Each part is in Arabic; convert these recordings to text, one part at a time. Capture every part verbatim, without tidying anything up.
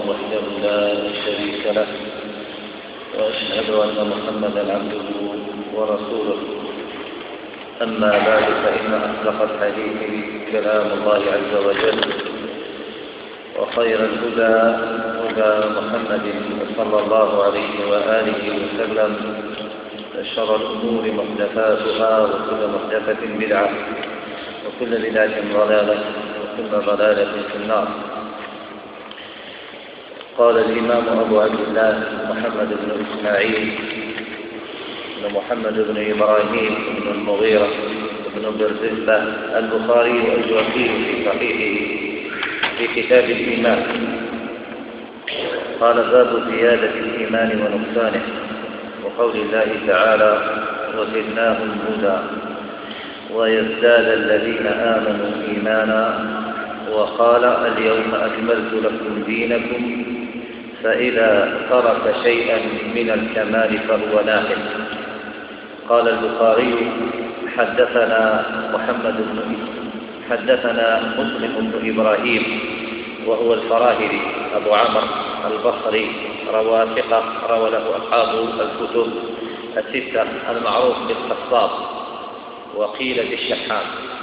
وحده لا شريك له، وأشهد أن محمدا عبده ورسوله. أما بعد، فإن أصدق الحديث كلام الله عز وجل، وخير الهدى هدى محمد صلى الله عليه وآله وسلم، وشر الأمور محدثاتها، وكل محدثة بدعة، وكل بدعة ضلالة، وكل ضلالة في النار. قال الإمام أبو عبد الله محمد بن إسماعيل بن محمد بن إبراهيم بن المغيرة بن برزبة البخاري الجوفي في صحيحه في كتاب الإيمان، قال: باب زيادة الإيمان ونقصانه، وقول الله تعالى: وزدناهم هدى، ويزداد الذين آمنوا إيمانا، وقال: اليوم أكملت لكم دينكم، فإذا ترك شيئا من الكمال فهو ناقص. قال البخاري: حدثنا محمد بن حدثنا مسلم بن إبراهيم وهو الفراهيدي أبو عمرو البصري، روى ثقة، روى له أصحاب الكتب الستة، المعروف بالقصاب وقيل بالشحام.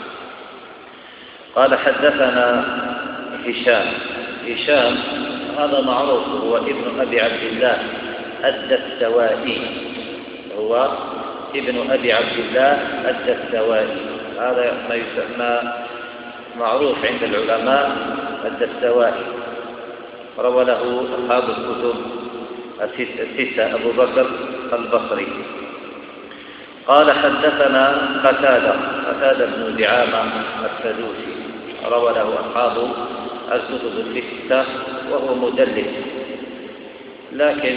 قال: حدثنا هشام. هشام هذا معروف، هو ابن أبي عبد الله الدستوائي، هو ابن أبي عبد الله الدستوائي، هذا ما يسمى معروف عند العلماء الدستوائي، روى له أصحاب الكتب الستة، أبو بكر البصري. قال: حدثنا قتادة قتادة بن دعامة السدوسي، روى له أصحاب الكتب الستة، وهو مدلس، لكن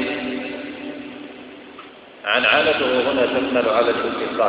عنعنته هنا تشمل على الاتصال.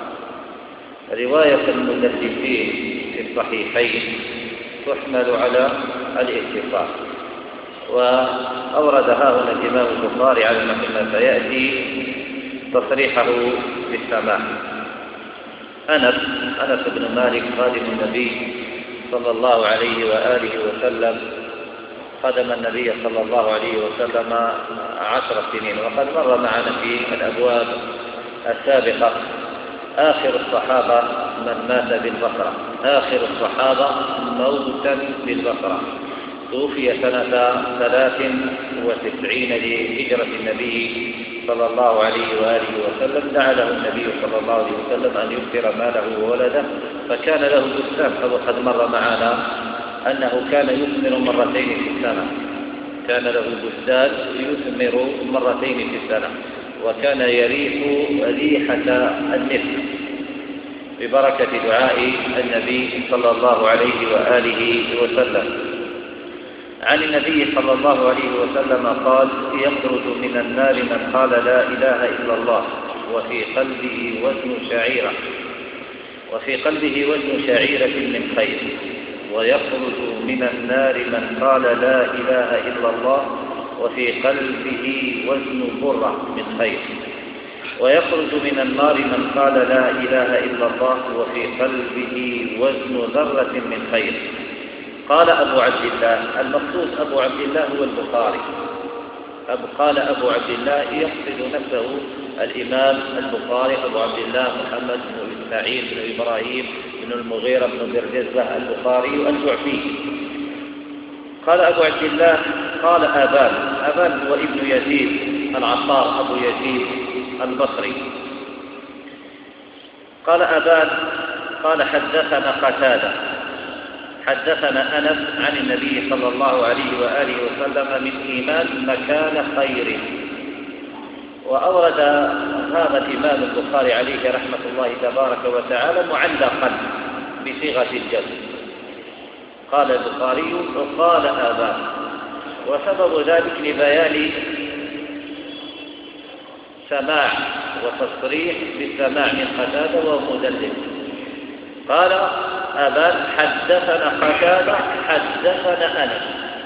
رواية المدلسين في الصحيحين تحمل على الاتصال، وأورد ها هنا الإمام البخاري على ما سيأتي تصريحه بالسماع. أنس أنس بن مالك خادم النبي صلى الله عليه وآله وسلم، خدم النبي صلى الله عليه وسلم عشر سنين، وقد مر معنا في الأبواب السابقة آخر الصحابة من مات بالبصرة، آخر الصحابة موتا بالبصرة، توفي سنة ثلاث وتسعين لهجرة النبي صلى الله عليه وآله وسلم. دعا له النبي صلى الله عليه وسلم أن يكثر ماله وولده، فكان له بستان، وقد مر معنا أنه كان يثمر مرتين في السنة، كان له بستان يثمر مرتين في السنة، وكان يريح ريحة النفس ببركة دعاء النبي صلى الله عليه وآله وسلم. عن النبي صلى الله عليه وسلم قال: يخرج من النار من قال لا إله إلا الله وفي قلبه وزن شعيرة وفي قلبه وزن شعيرة من خير، ويخرج من النار من قال لا إله إلا الله وفي قلبه وزن برة من خير، ويخرج من النار من قال لا إله إلا الله وفي قلبه وزن ذرة من خير. قال أبو عبد الله، المقصود أبو عبد الله هو البخاري. أبو قال أبو عبد الله يقصد نفسه الإمام البخاري أبو عبد الله محمد بن إسماعيل بن إبراهيم بن المغيرة بن برزبة البخاري الجعفي. قال أبو عبد الله: قال آبان. آبان هو ابن يزيد العطار أبو يزيد البصري. قال آبان قال: حدثنا قتادة حدثنا أنس عن النبي صلى الله عليه وآله وسلم من إيمان مكان خير. وأورد هذا الإمام البخاري عليه رحمة الله تبارك وتعالى معلقا بصيغة الجزم. قال البخاري: وقال آبان، وسبب ذلك لبيان سماع وتصريح بالسماع من قتادة وهو مدلس. قال آبان: حدثنا قتادة حدثنا أنس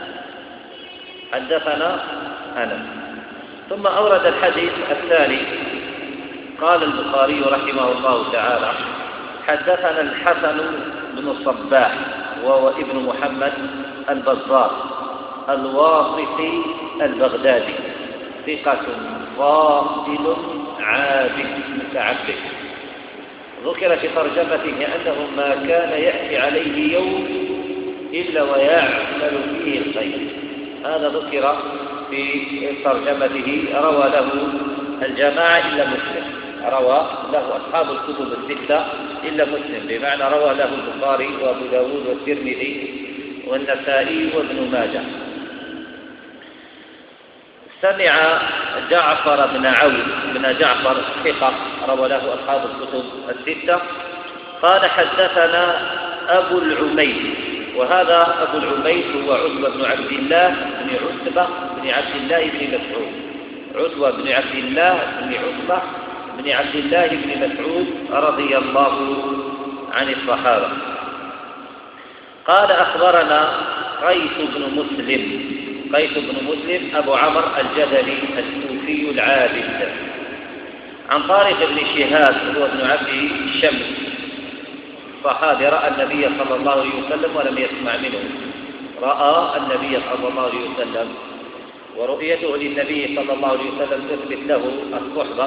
حدثنا أنس ثم أورد الحديث الثاني. قال البخاري رحمه الله تعالى: حدثنا الحسن بن الصباح وهو ابن محمد البزار الواسطي البغدادي، ثقة فاضل عابد متعبد. ذكر في ترجمته أنه ما كان يأتي عليه يوم إلا ويعمل فيه الخير. هذا ذكر في ترجمته. روى له الجماعة إلا مسلم، روى له أصحاب الكتب الستة إلا مسلم، بمعنى روى له البخاري وأبو داود والترمذي والنسائي وابن ماجه. سمع جعفر بن عون بن جعفر ثقة، روى له أصحاب الكتب الستة، قال حدثنا أبو العميد، وهذا أبو العميد هو عتبة بن عبد الله بن عتبة بن عبد الله بن مسعود، عتبة بن عبد الله بن عتبة بن عبد الله بن مسعود رضي الله عن الصحابة. قال أخبرنا قيس بن مسلم، قيس بن مسلم أبو عمرو الجدلي الكوفي العابد، عن طارق بن شهاب هو ابن عبد الشمس صحابي، رأى النبي صلى الله عليه وسلم ولم يسمع منه، رأى النبي صلى الله عليه وسلم، ورؤيته للنبي صلى الله عليه وسلم تثبت له الصحبة.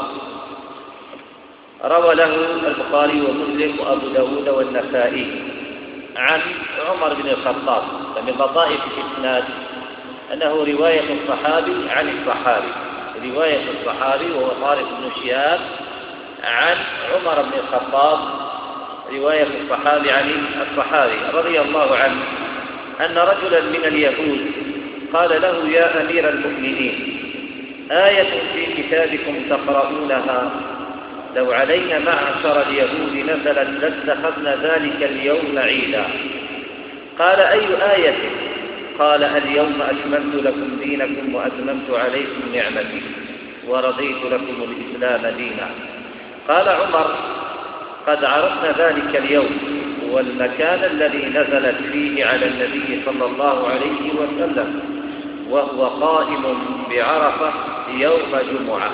روى له البخاري ومسلم وأبو داود والنسائي عن عمر بن الخطاب. فمن لطائف الإسناد أنه رواية الصحابي عن الصحابي، رواية الصحابي وهو طارق بن شهاب عن عمر بن الخطاب، رواية الصحابي عن الصحابي رضي الله عنه أن رجلا من اليهود قال له: يا أمير المؤمنين، آية في كتابكم تقرؤونها لو علينا معشر اليهود نزلت لاتخذنا ذلك اليوم عيدا. قال: أي آية؟ قال: اليوم أكملت لكم دينكم وأتممت عليكم نعمتي ورضيت لكم الإسلام دينا. قال عمر: قد عرفنا ذلك اليوم والمكان الذي نزلت فيه على النبي صلى الله عليه وسلم، وهو قائم بعرفة يوم جمعة.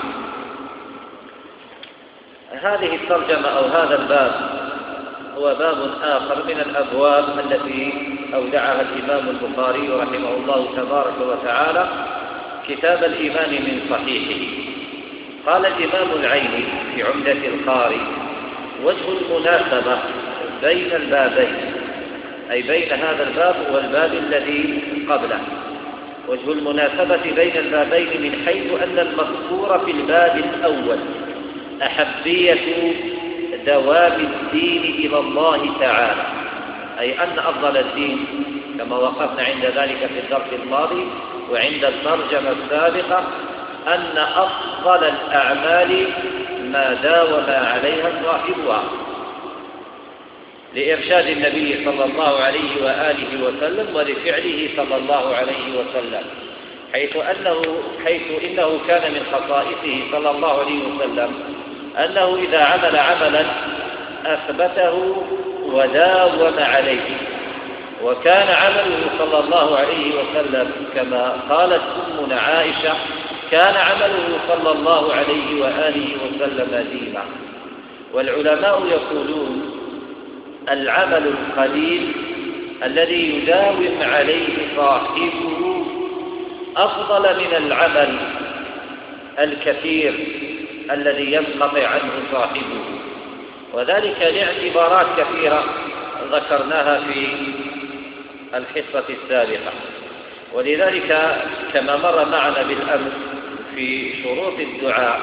هذه الترجمة أو هذا الباب هو باب آخر من الأبواب التي أودعها الإمام البخاري رحمه الله تبارك وتعالى كتاب الإيمان من صحيحه. قال الإمام العيني في عمدة القاري: وجه المناسبة بين البابين، أي بين هذا الباب والباب الذي قبله، وجه المناسبة بين البابين من حيث أن المذكور في الباب الأول أحبية دوام الدين إلى الله تعالى، أي أن أفضل الدين كما وقفنا عند ذلك في الدرس الماضي وعند الترجمة السابقة أن أفضل الأعمال ما داوم عليها صاحبها، لإرشاد النبي صلى الله عليه وآله وسلم ولفعله صلى الله عليه وسلم، حيث أنه حيث إنه كان من خصائصه صلى الله عليه وسلم أنه إذا عمل عملا أثبته وداوم عليه. وكان عمله صلى الله عليه وسلم كما قالت أمنا عائشة: كان عمله صلى الله عليه وآله وسلم ديما. والعلماء يقولون: العمل القليل الذي يداوم عليه صاحبه أفضل من العمل الكثير الذي ينقطع عنه صاحبه، وذلك لاعتبارات كثيرة ذكرناها في الحصة السابقة. ولذلك كما مر معنا بالأمس في شروط الدعاء،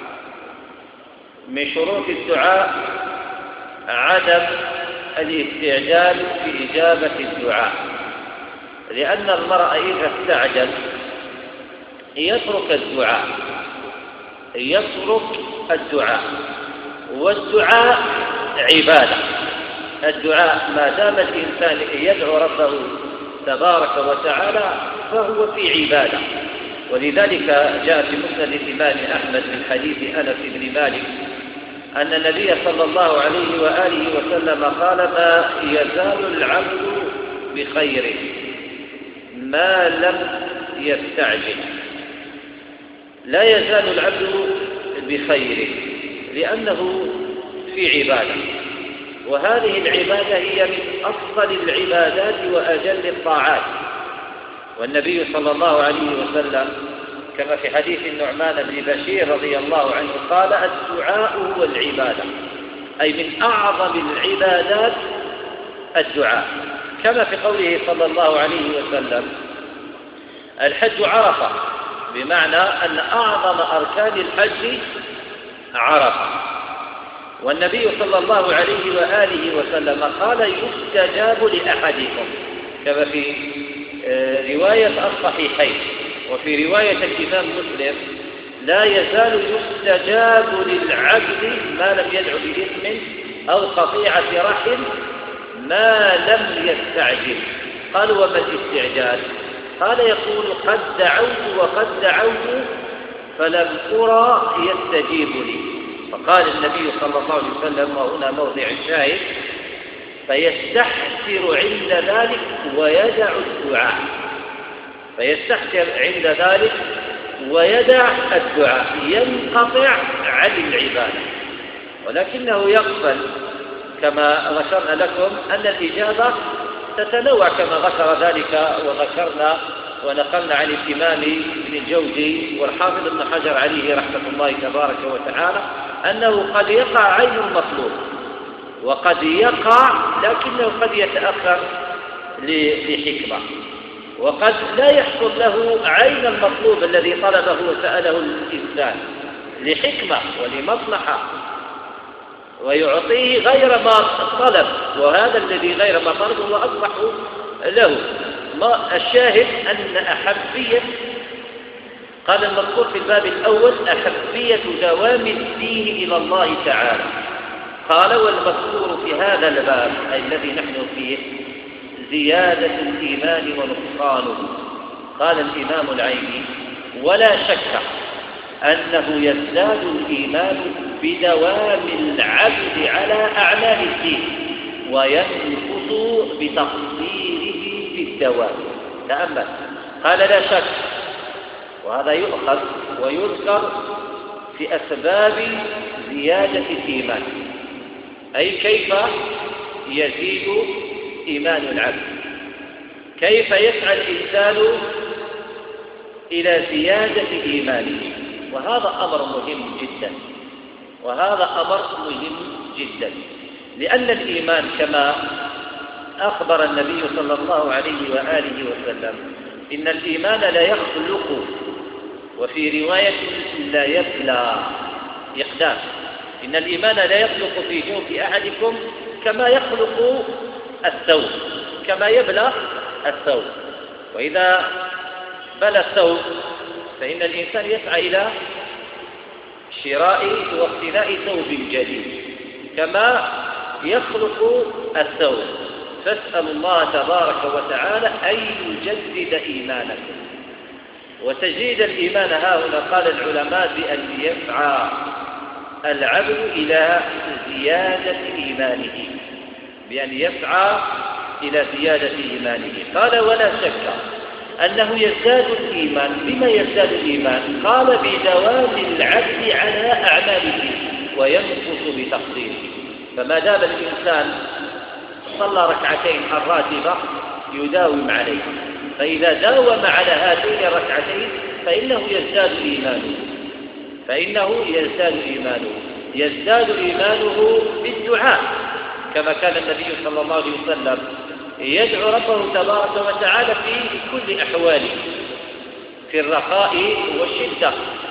من شروط الدعاء عدم الاستعجال في إجابة الدعاء، لأن المرء إذا استعجل يترك الدعاء يترك الدعاء والدعاء عبادة. الدعاء ما دام الإنسان يدعو ربه تبارك وتعالى فهو في عبادة. ولذلك جاء في مسند الإمام أحمد من حديث أنس بن مالك أن النبي صلى الله عليه وآله وسلم قال: ما يزال العبد بخير ما لم يستعجل. لا يزال العبد بخير لأنه في عبادة، وهذه العبادة هي من أفضل العبادات وأجل الطاعات، والنبي صلى الله عليه وسلم كما في حديث النعمان بن بشير رضي الله عنه قال: الدعاء هو العبادة، أي من أعظم العبادات الدعاء، كما في قوله صلى الله عليه وسلم: الحج عرفة، بمعنى أن أعظم أركان الحج عرفة. والنبي صلى الله عليه وآله وسلم قال: يستجاب لأحدكم، كما في رواية الصحيحين. وفي رواية الإمام مسلم: لا يزال يستجاب للعبد ما لم يدع بإثم أو قطيعة رحم ما لم يستعجل. قال: وما الاستعجال؟ قال: يقول: قد دعوت وقد دعوت فلم أرى يستجيب لي. فقال النبي صلى الله عليه وسلم، وهنا موضع الشاهد: فيستحسر عند ذلك ويدع الدعاء. فيستحسر عند ذلك ويدع الدعاء، ينقطع عن العبادة، ولكنه يقبل، كما ذكرنا لكم أن الإجابة تتنوع كما ذكر ذلك وذكرنا ونقلنا عن الإمام ابن الجوزي والحافظ ابن حجر عليه رحمة الله تبارك وتعالى أنه قد يقع عين المطلوب وقد يقع، لكنه قد يتأخر لحكمة، وقد لا يحصل له عين المطلوب الذي طلبه وسأله الإنسان لحكمة ولمصلحة، ويعطيه غير ما طلب، وهذا الذي غير ما طلب هو أصبح له. ما الشاهد أن أحبية، قال المذكور في الباب الأول: أحبية دوام الدين إلى الله تعالى. قال: والمذكور في هذا الباب أي الذي نحن فيه زيادة الإيمان ونقصانه. قال الإمام العيني: ولا شك أنه يزداد الإيمان بدوام العبد على أعمال الدين وينقص بتقصيره في الدوام. تأمل، قال: لا شك، وهذا يؤخذ ويذكر في أسباب زيادة الإيمان، أي كيف يزيد إيمان العبد، كيف يسعى الإنسان إلى زيادة إيمانه. وهذا أمر مهم جدا، وهذا أمر مهم جدا، لأن الإيمان كما أخبر النبي صلى الله عليه وآله وسلم إن الإيمان لا يخلق، وفي رواية لا يبلى إقدام، إن الإيمان لا يخلق في جوف أحدكم كما يخلق الثوب، كما يبلى الثوب. وإذا بلى الثوب فإن الإنسان يسعى إلى شراء واقتناء ثوب جديد كما يخلق الثوب. فاسألوا الله تبارك وتعالى أن يجدد إيمانكم. وتجديد الإيمان هاهنا قال العلماء بأن يسعى العبد إلى زيادة إيمانه، بأن يسعى إلى زيادة إيمانه. قال: ولا شك أنه يزداد الإيمان. بما يزداد الإيمان؟ قال: بدوام العبد على أعماله وينقص بتقصيره. فما دام الإنسان صلى ركعتين الراتبة يداوم عليه، فإذا داوم على هاتين الركعتين فإنه يزداد إيمانه، فإنه يزداد إيمانه يزداد إيمانه بالدعاء، كما كان النبي صلى الله عليه وسلم يدعو ربه تبارك وتعالى في كل أحواله، في الرخاء والشدة،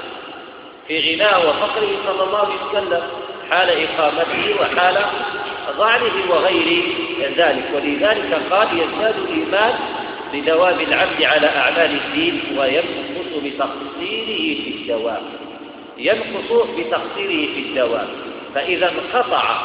في غناه وفقره صلى الله عليه وسلم، حال إقامته وحال ضعفه وغير ذلك. ولذلك قال: يزداد الإيمان بدوام العبد على أعمال الدين وينقص بتقصيره في الدوام، ينقص بتقصيره في الدوام. فإذا انقطع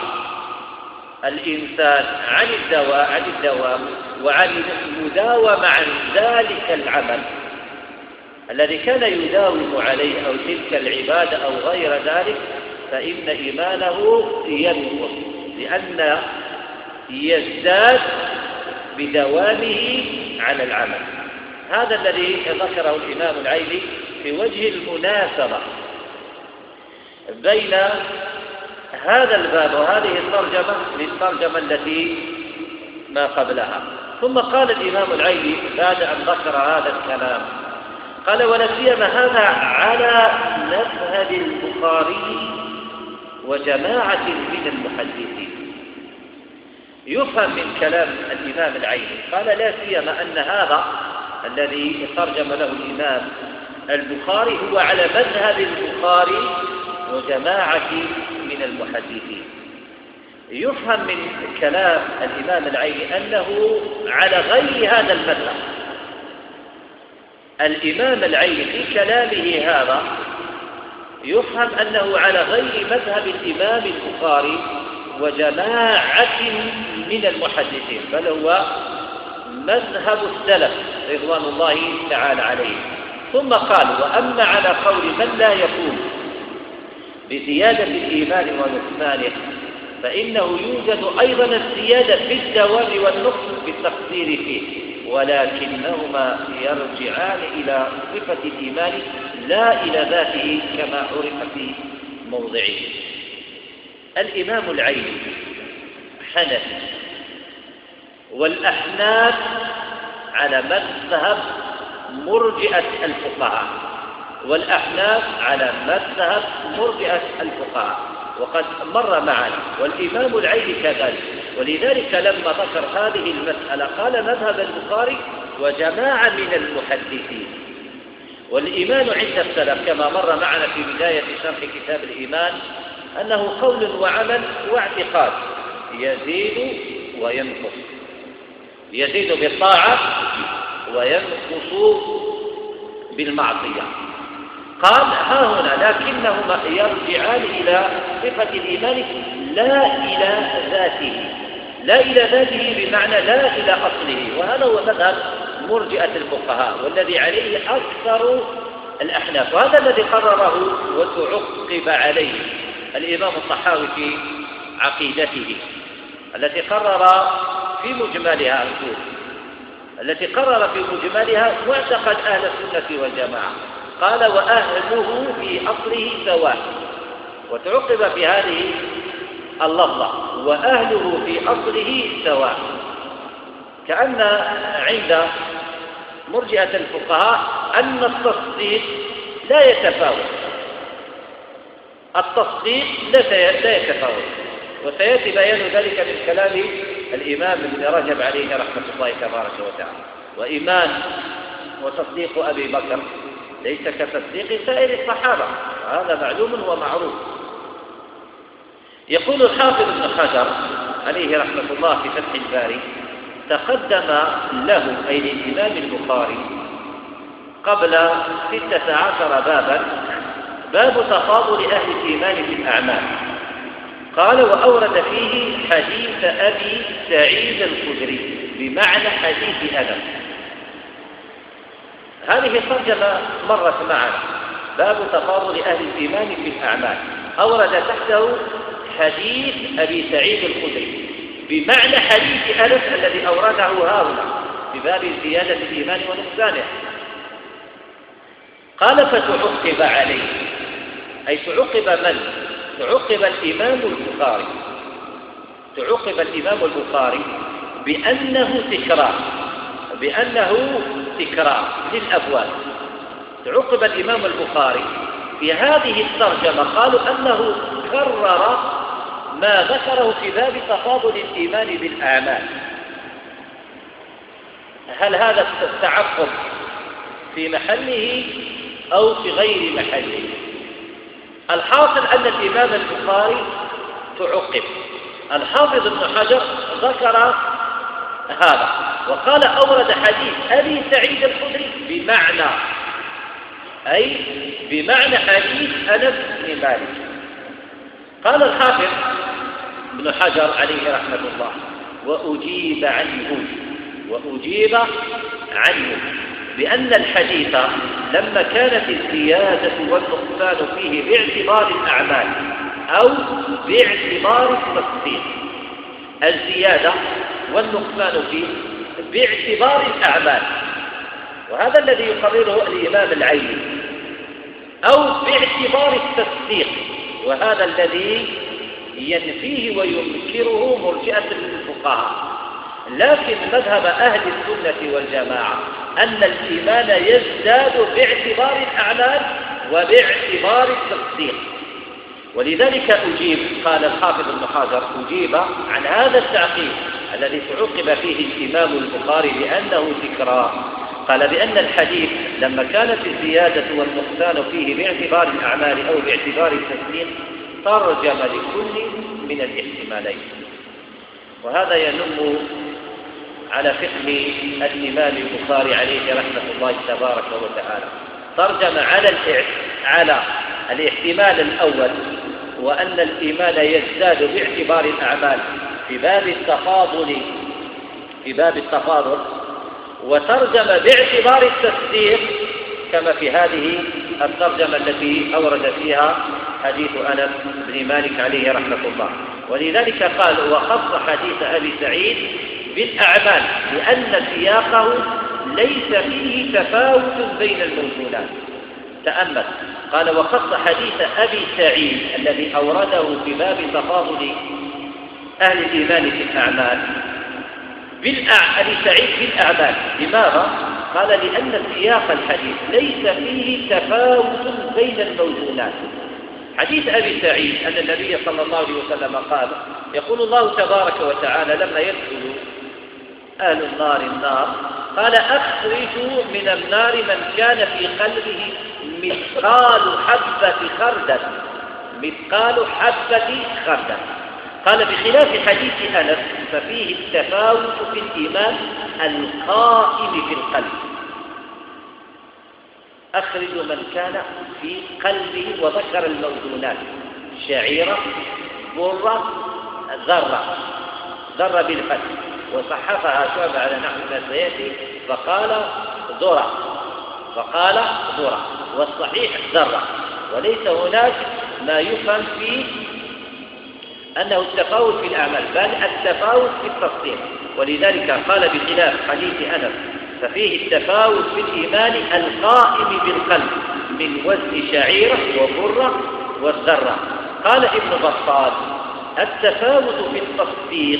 الإنسان عن الدواء عن الدوام وعن المداومة عن ذلك العمل الذي كان يداوم عليه أو تلك العبادة أو غير ذلك، فإن إيمانه ينقص، لأن يزداد بدوامه على العمل. هذا الذي ذكره الإمام العيني في وجه المناسبة بين هذا الباب وهذه الترجمة للترجمة التي ما قبلها. ثم قال الإمام العيني بعد أن ذكر هذا الكلام قال: ولا سيما هذا على مذهب البخاري وجماعة من المحدثين. يفهم من كلام الإمام العيني قال: لا سيما أن هذا الذي ترجم له الإمام البخاري هو على مذهب البخاري وجماعة من المحدثين. يفهم من كلام الإمام العيني أنه على غير هذا المذهب. الإمام العيني في كلامه هذا يفهم أنه على غير مذهب الإمام البخاري وجماعة من المحدثين، بل هو مذهب السلف رضوان الله تعالى عليه. ثم قال: وأما على قول من لا يقول بزيادة الإيمان ونقصانه فإنه يوجد أيضا الزيادة في الدوام والنقص بالتقصير فيه، ولكنهما يرجعان إلى صفة الإيمان لا إلى ذاته كما عرف في موضعه. الإمام العيني حنفي، والأحناف على مذهب مرجئة الفقهاء، والأحناف على مذهب مرجئة الفقهاء، وقد مر معنا. والإمام العيني كذلك، ولذلك لما ذكر هذه المسألة قال: مذهب البخاري وجماعة من المحدثين. والإيمان عند السلف كما مر معنا في بداية شرح كتاب الإيمان أنه قول وعمل واعتقاد، يزيد وينقص، يزيد بالطاعة وينقص بالمعصية. قال: ها هنا لكنهما يرجعان إلى صفة الإيمان لا إلى ذاته، لا إلى ذاته بمعنى لا إلى أصله، وهذا هو مذهب مرجئة الفقهاء والذي عليه أكثر الأحناف، وهذا الذي قرره وتعقب عليه الإمام الطحاوي في عقيدته التي قرر في مجملها الكل التي قرر في مجملها معتقد أهل السنة والجماعة. قال: وأهله في أصله سواء، وتعقب في هذه اللفظة: وأهله في أصله سواء، كأن عند مرجئة الفقهاء أن التصديق لا يتفاوت، التصديق لا يتفاوت، وسيأتي بيان ذلك من كلام الإمام ابن رجب عليه رحمة الله تبارك وتعالى. وإيمان وتصديق أبي بكر ليس كتصديق سائر الصحابة، هذا معلوم ومعروف. يقول الحافظ ابن حجر عليه رحمة الله في فتح الباري: تقدم له أي للإمام البخاري قبل ستة عشر بابا باب تفاضل أهل الإيمان بالأعمال. قال: وأورد فيه حديث أبي سعيد الخدري بمعنى حديث أنس. هذه الترجمة مرت معنا، باب تفاضل أهل الإيمان بالأعمال، أورد تحته حديث أبي سعيد الخدري بمعنى حديث أنس الذي أورده هؤلاء بباب زيادة الإيمان ونقصانه. قال: فتعقب عليه، أي تعقب من؟ تعقب الإمام البخاري، تعقب الإمام البخاري بأنه تكرار، بأنه تكرار للأبواب. تعقب الإمام البخاري في هذه الترجمة قالوا أنه كرر ما ذكره في باب تفاضل الإيمان بالأعمال. هل هذا التعقب في محله أو في غير محله؟ الحاصل أن الإمام البخاري تعقب. الحافظ ابن حجر ذكر هذا وقال: أورد حديث أبي سعيد الخدري بمعنى، أي بمعنى حديث أنس بن مالك. قال الحافظ ابن حجر عليه رحمة الله: وأجيب عنه وأجيب عنه بأن الحديث لما كانت الزيادة والنقصان فيه باعتبار الأعمال أو باعتبار التصديق، الزيادة والنقصان فيه باعتبار الأعمال، وهذا الذي يقرره الإمام العيني، أو باعتبار التصديق، وهذا الذي ينفيه وينكره مرجئة الفقهاء. لكن مذهب أهل السنة والجماعة أن الإيمان يزداد باعتبار الأعمال وباعتبار التصديق. ولذلك أجيب، قال الحافظ ابن حجر، أجيب عن هذا التعقيب الذي تعقب فيه الإمام البخاري بأنه تكرار. قال بأن الحديث لما كانت الزيادة والنقصان فيه باعتبار الأعمال أو باعتبار التصديق ترجم لكل من الاحتمالين. وهذا ينم على فقه الإمام البخاري عليه رحمة الله تبارك وتعالى. ترجم على على الاحتمال الأول وأن الإيمان يزداد باعتبار الأعمال في باب التفاضل في باب التفاضل وترجم باعتبار التصديق كما في هذه الترجمة التي أورد فيها حديث أنس بن مالك عليه رحمة الله. ولذلك قال وخص حديث أبي سعيد بالأعمال لأن سياقه ليس فيه تفاوت بين الموزونات. تأمل، قال وخص حديث أبي سعيد الذي أورده في باب تفاضل أهل الإيمان في الأعمال أبي سعيد في الأعمال. لماذا؟ قال لأن سياق الحديث ليس فيه تفاوت بين الموزونات. حديث أبي سعيد أن النبي صلى الله عليه وسلم قال يقول الله تبارك وتعالى لما يدخل أهل النار النار قال أخرجوا من النار من كان في قلبه مثقال حبة خردل مثقال حبة خردل. قال بخلاف حديث أنس ففيه التفاوت في الإيمان القائم في القلب. أخرجوا من كان في قلبه وذكر الموزونات شعيرة برة ذرة ذرة بالفتح وصحفها شعبة على نحو ما سيأتي فقال ذرة فقال ذرة والصحيح ذرة. وليس هناك ما يفهم فيه أنه التفاوت في الأعمال بل التفاوت في التصديق. ولذلك قال بخلاف حديث أنس ففيه التفاوت في الإيمان القائم بالقلب من وزن شعيرة وبرة والذرة. قال ابن بطال التفاوت في التصديق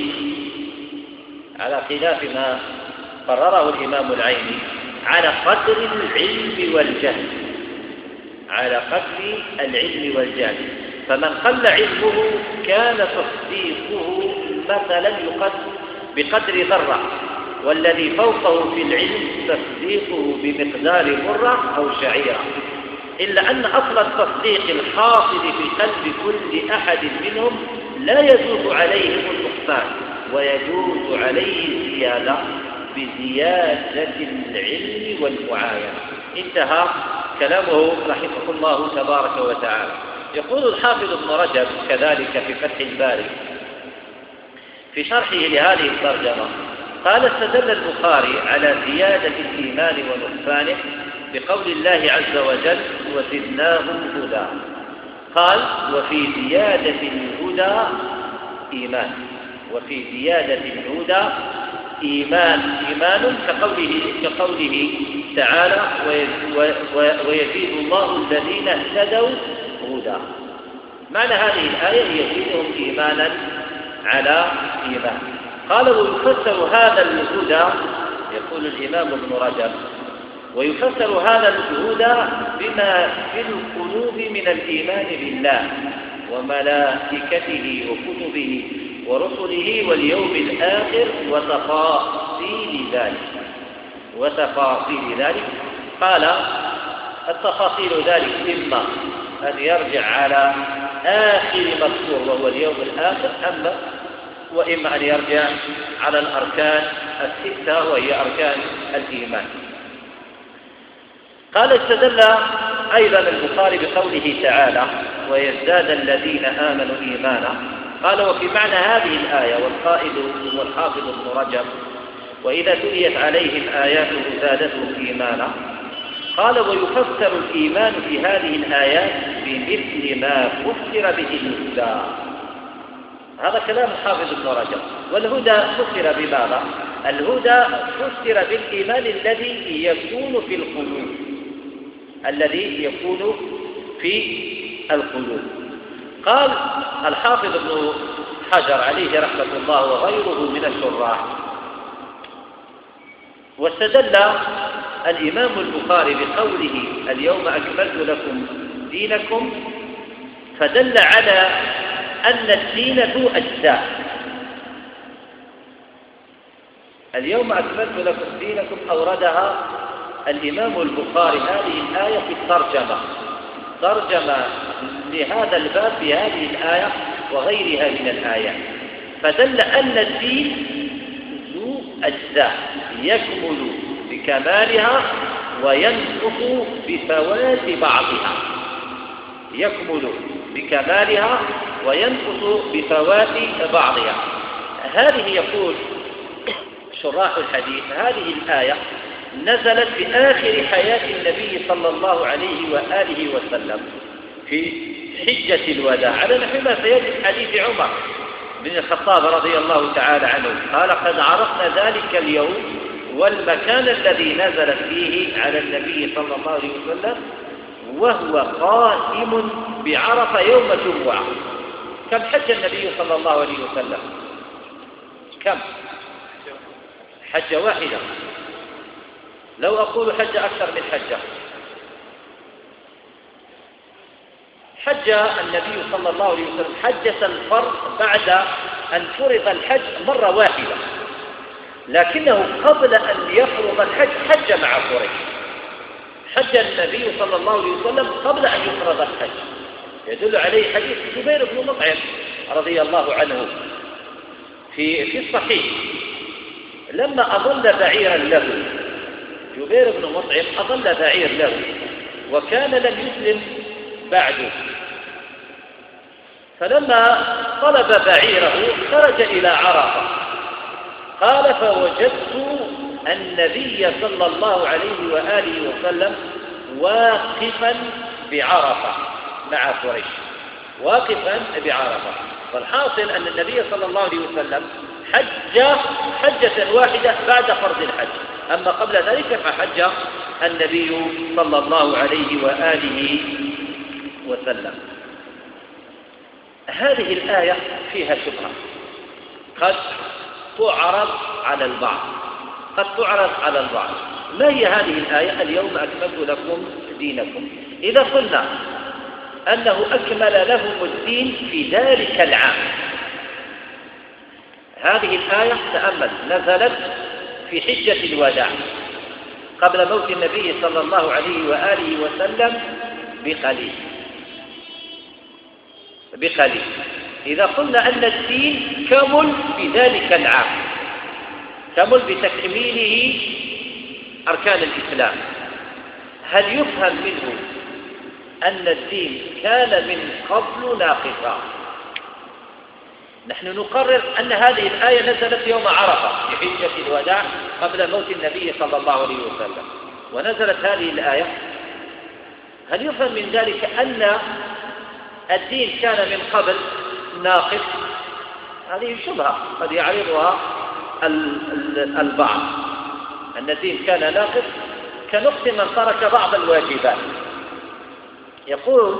على خلاف ما قرره الإمام العيني على قدر العلم والجهل على قدر العلم والجهل. فمن قل علمه كان تصديقه مثلا يقدر بقدر ذرة والذي فوقه في العلم تصديقه بمقدار برة أو شعيرة. إلا أن أصل التصديق الحاصل في قلب كل أحد منهم لا يجوز عليه النقصان ويجوز عليه الزيادة بزيادة العلم والمعاينة. انتهى كلامه رحمه الله تبارك وتعالى. يقول الحافظ ابن رجب كذلك في فتح الباري في شرحه لهذه الترجمة قال استدل البخاري على زيادة الإيمان ونقصانه بقول الله عز وجل وزدناهم هدى. قال وفي زيادة الهدى إيمان وفي زيادة الهدى إيمان إيمان كقوله, كقوله تعالى ويزيد الله الذين اهتدوا هدى. معنى هذه الآية يزيدهم إيمانا على إيمان. قال ويفسر هذا الهدى يقول الإمام ابن رجب ويفسر هذا الهدى بما في القلوب من الإيمان بالله وملائكته وكتبه ورسله واليوم الآخر وتفاصيل ذلك وتفاصيل ذلك. قال التفاصيل ذلك إما أن يرجع على آخر مذكور وهو اليوم الآخر أما وإما أن يرجع على الأركان الستة وهي أركان الإيمان. قال استدل أيضا البخاري بقوله تعالى ويزداد الذين آمنوا إيمانا. قال وفي معنى هذه الآية والقائد والحافظ ابن رجب وإذا تليت عليهم آياته زادتهم إيمانا. قال ويفسر الإيمان في هذه الآيات بمثل ما فسر به الهدى. هذا كلام الحافظ ابن رجب. والهدى فسر بماذا؟ الهدى فسر بالإيمان الذي يكون في القلوب الذي يكون في القلوب. قال الحافظ ابن حجر عليه رحمة الله وغيره من الشراح واستدل الإمام البخاري بقوله اليوم أكملت لكم دينكم، فدل على أن الدين ذو أجزاء. اليوم أكملت لكم دينكم أوردها الإمام البخاري هذه الآية في الترجمة، ترجم لهذا الباب بهذه الآية وغيرها من الآيات، فدل أن الدين ذو أجزاء يكمل بكمالها وينقص بفوات بعضها، يكمل بكمالها وينقص بفوات بعضها. هذه يقول شراح الحديث هذه الآية نزلت في آخر حياة النبي صلى الله عليه وآله وسلم في حجة الوداع، على نحو ما سيأتي في حديث عمر بن الخطاب رضي الله تعالى عنه قال: قد عرفنا ذلك اليوم والمكان الذي نزلت فيه على النبي صلى الله عليه وسلم وهو قائم بعرفة يوم جمعة. كم حج النبي صلى الله عليه وسلم؟ كم؟ حجة واحدة. لو أقول حج أكثر من حجة، حج النبي صلى الله عليه وسلم حجة الفرض بعد أن فرض الحج مرة واحدة، لكنه قبل أن يفرض الحج حج مع قريش. حج النبي صلى الله عليه وسلم قبل أن يفرض الحج، يدل عليه حديث جبير بن مطعم رضي الله عنه في في الصحيح لما أضل بعيرا له. جبير بن مطعم أضل بعير له وكان لم يسلم بعده، فلما طلب بعيره خرج إلى عرفة، قال: فوجدت النبي صلى الله عليه وآله وسلم واقفا بعرفة مع قريش، واقفا بعرفة. والحاصل أن النبي صلى الله عليه وسلم حج حجة واحدة بعد فرض الحج، أما قبل ذلك فحج النبي صلى الله عليه وآله وسلم. هذه الآية فيها شبهة قد تعرض على البعض، قد تعرض على البعض. ما هي هذه الآية اليوم أكملت لكم دينكم؟ إذا قلنا أنه أكمل لهم الدين في ذلك العام، هذه الآية تأمل نزلت في حجة الوداع قبل موت النبي صلى الله عليه وآله وسلم بقليل بقليل إذا قلنا أن الدين كمل في ذلك العام، كمل بتكميله أركان الإسلام، هل يفهم منه أن الدين كان من قبل ناقصا؟ نحن نقرر أن هذه الآية نزلت يوم عرفة في حجة الوداع قبل موت النبي صلى الله عليه وسلم، ونزلت هذه الآية. هل يفهم من ذلك أن الدين كان من قبل ناقص؟ هذه شبهة قد يعرضها البعض، أن الدين كان ناقص كنقص من ترك بعض الواجبات. يقول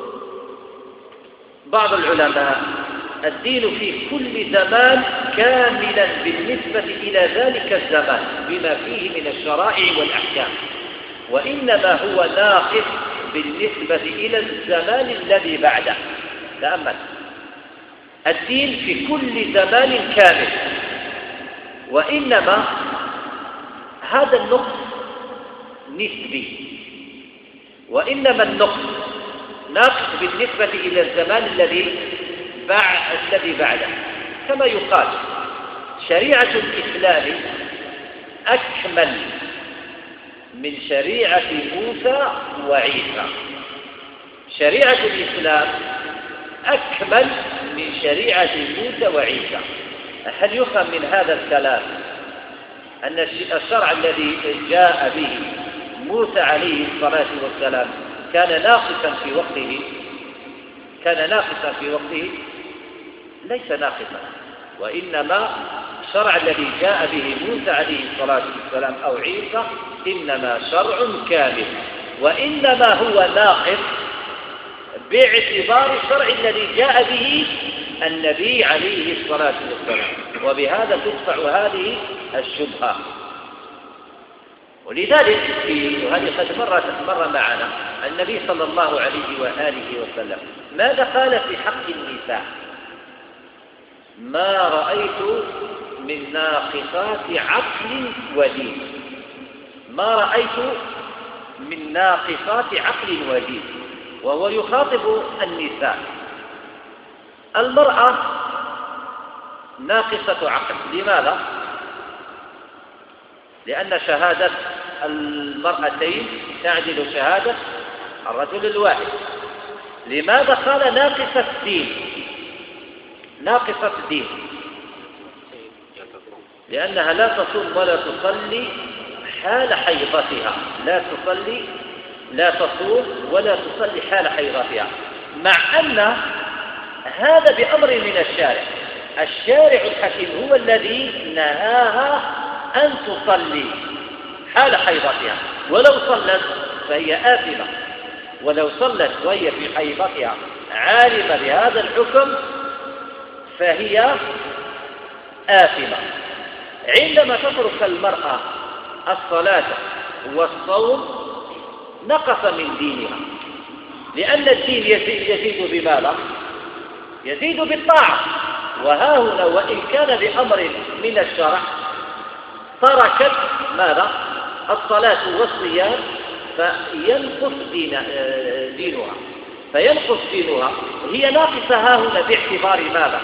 بعض العلماء: الدين في كل زمان كاملا بالنسبة إلى ذلك الزمان بما فيه من الشرائع والأحكام، وإنما هو ناقص بالنسبة إلى الزمان الذي بعده. تأمل، الدين في كل زمان كامل، وإنما هذا النقص نسبي، وإنما النقص ناقص بالنسبة إلى الزمان الذي بعد الذي بعده. كما يقال: شريعة الإسلام أكمل من شريعة موسى وعيسى، شريعة الإسلام أكمل من شريعة موسى وعيسى. هل يفهم من هذا الكلام أن الشرع الذي جاء به موسى عليه الصلاة والسلام كان ناقصا في وقته؟ كان ناقصا في وقته؟ ليس ناقصا، وإنما الشرع الذي جاء به موسى عليه الصلاة والسلام أو عيسى إنما شرع كامل، وإنما هو ناقص باعتبار الشرع الذي جاء به النبي عليه الصلاة والسلام. وبهذا تدفع هذه الشبهة. ولذلك في وهذه قد مرت مر معنا النبي صلى الله عليه وآله وسلم ماذا قال في حق النساء؟ ما رأيت من ناقصات عقل ودين، ما رأيت من ناقصات عقل ودين، وهو يخاطب النساء. المرأة ناقصة عقل، لماذا؟ لأن شهادة المرأتين تعدل شهادة الرجل الواحد. لماذا قال ناقصة الدين؟ ناقصة الدين لأنها لا تصوم ولا تصلي حال حيضتها، لا تصلي لا تصوم ولا تصلي حال حيضتها، مع أن هذا بأمر من الشارع. الشارع الحكيم هو الذي نهاها أن تصلي حال حيضتها، ولو صلت فهي آثمة، ولو صلت وهي في حيضتها عالمة بهذا الحكم فهي آثمة. عندما تترك المرأة الصلاة والصوم نقص من دينها، لأن الدين يزيد, يزيد بماذا؟ يزيد بالطاعة. وها هنا وإن كان بأمر من الشرع تركت ماذا؟ الصلاة والصيام فينقص دين دينها فينقص دينها هي ناقصة ها هنا باعتبار ماذا؟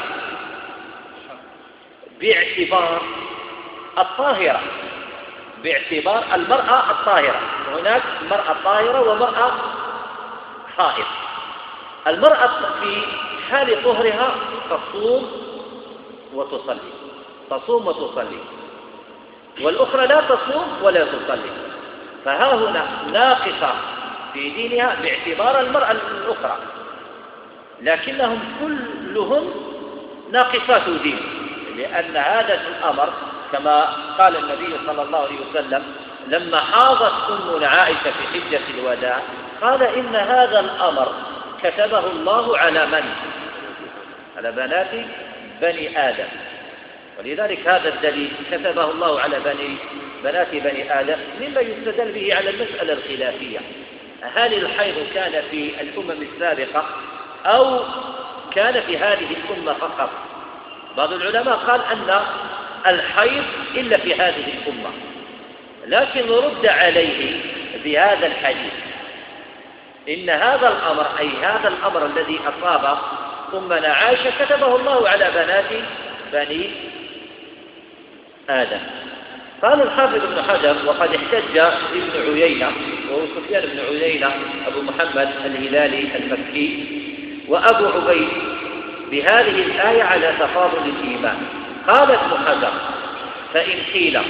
باعتبار الطاهرة، باعتبار المرأة الطاهرة. هناك مرأة طاهرة ومرأة حائض. المرأة في حال طهرها تصوم وتصلي تصوم وتصلي والأخرى لا تصوم ولا تصلي، فها هنا ناقصة في دينها باعتبار المرأة الأخرى، لكنهم كلهم ناقصات دين، لأن هذا الأمر كما قال النبي صلى الله عليه وسلم لما حاضت أمنا عائشة في حجة الوداع قال إن هذا الأمر كتبه الله على من؟ على بنات بني آدم. ولذلك هذا الدليل كتبه الله على بني بنات بني آدم مما يستدل به على المسألة الخلافية، هل الحيض كان في الأمم السابقة أو كان في هذه الأمة فقط؟ بعض العلماء قال أن الحيض إلا في هذه الأمة، لكن رد عليه بهذا الحديث إن هذا الأمر أي هذا الأمر الذي أصاب أمنا عائشة كتبه الله على بنات بني آدم. قال الحافظ ابن حجر وقد احتج ابن عيينة وهو سفيان بن عيينة أبو محمد الهلالي المكي وأبو عبيد بهذه الآية على تفاضل الإيمان. قال ابن حجر فإن قيل،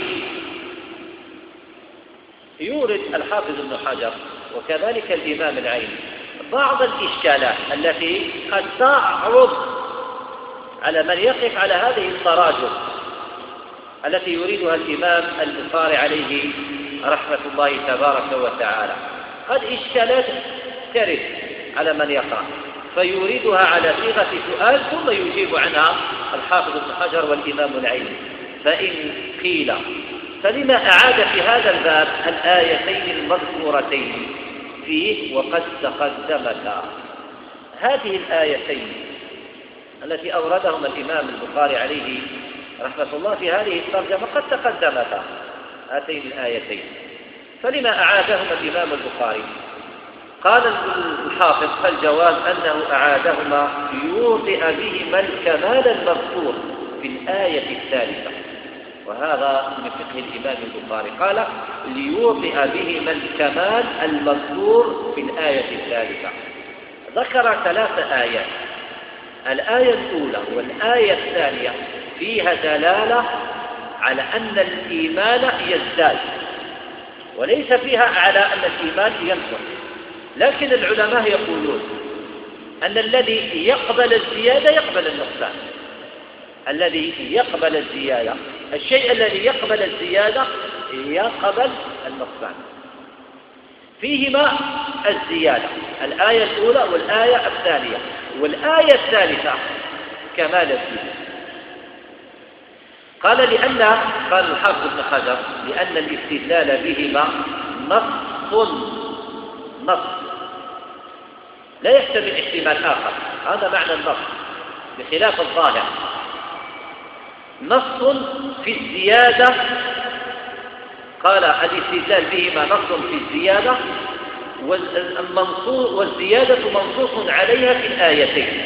يورد الحافظ ابن حجر وكذلك الإمام العيني بعض الإشكالات التي قد تعرض على من يقف على هذه التراجم التي يريدها الإمام البخاري عليه رحمة الله تبارك وتعالى. قد إشكالات ترد على من يقرأ فيريدها على صيغة سؤال ثم يجيب عنها الحافظ ابن حجر والإمام العيني. فإن قيل فلما أعاد في هذا الباب الآيتين المذكورتين فيه وقد تقدمتا؟ هذه الآيتين التي أوردهما الإمام البخاري عليه رحمة الله في هذه الترجمة قد تقدمتا هاتين الآيتين، فلما أعادهما الإمام البخاري؟ قال الحافظ فالجواب أنه أعادهما ليوطئ بهما الكمال المذكور في الآية الثالثة، وهذا من فقه الإمام البخاري. قال ليوطئ بهما الكمال المذكور في الآية الثالثة. ذكر ثلاث آيات، الآية الأولى والآية الثانية فيها دلالة على أن الإيمان يزداد وليس فيها على أن الإيمان ينقص، لكن العلماء يقولون أن الذي يقبل الزيادة يقبل النقصان. الذي يقبل الزيادة الشيء الذي يقبل الزيادة يقبل النقصان، فيهما الزيادة الآية الأولى والآية الثانية، والآية الثالثة كمال الدين. قال لأن قال الحافظ ابن حجر لأن الاستدلال بهما نص نص لا يحتمل احتمال آخر، هذا معنى النص بخلاف الظاهر. نص في الزيادة، قال الاستدلال بهما نص في الزيادة والزيادة منصوص عليها في الآيتين.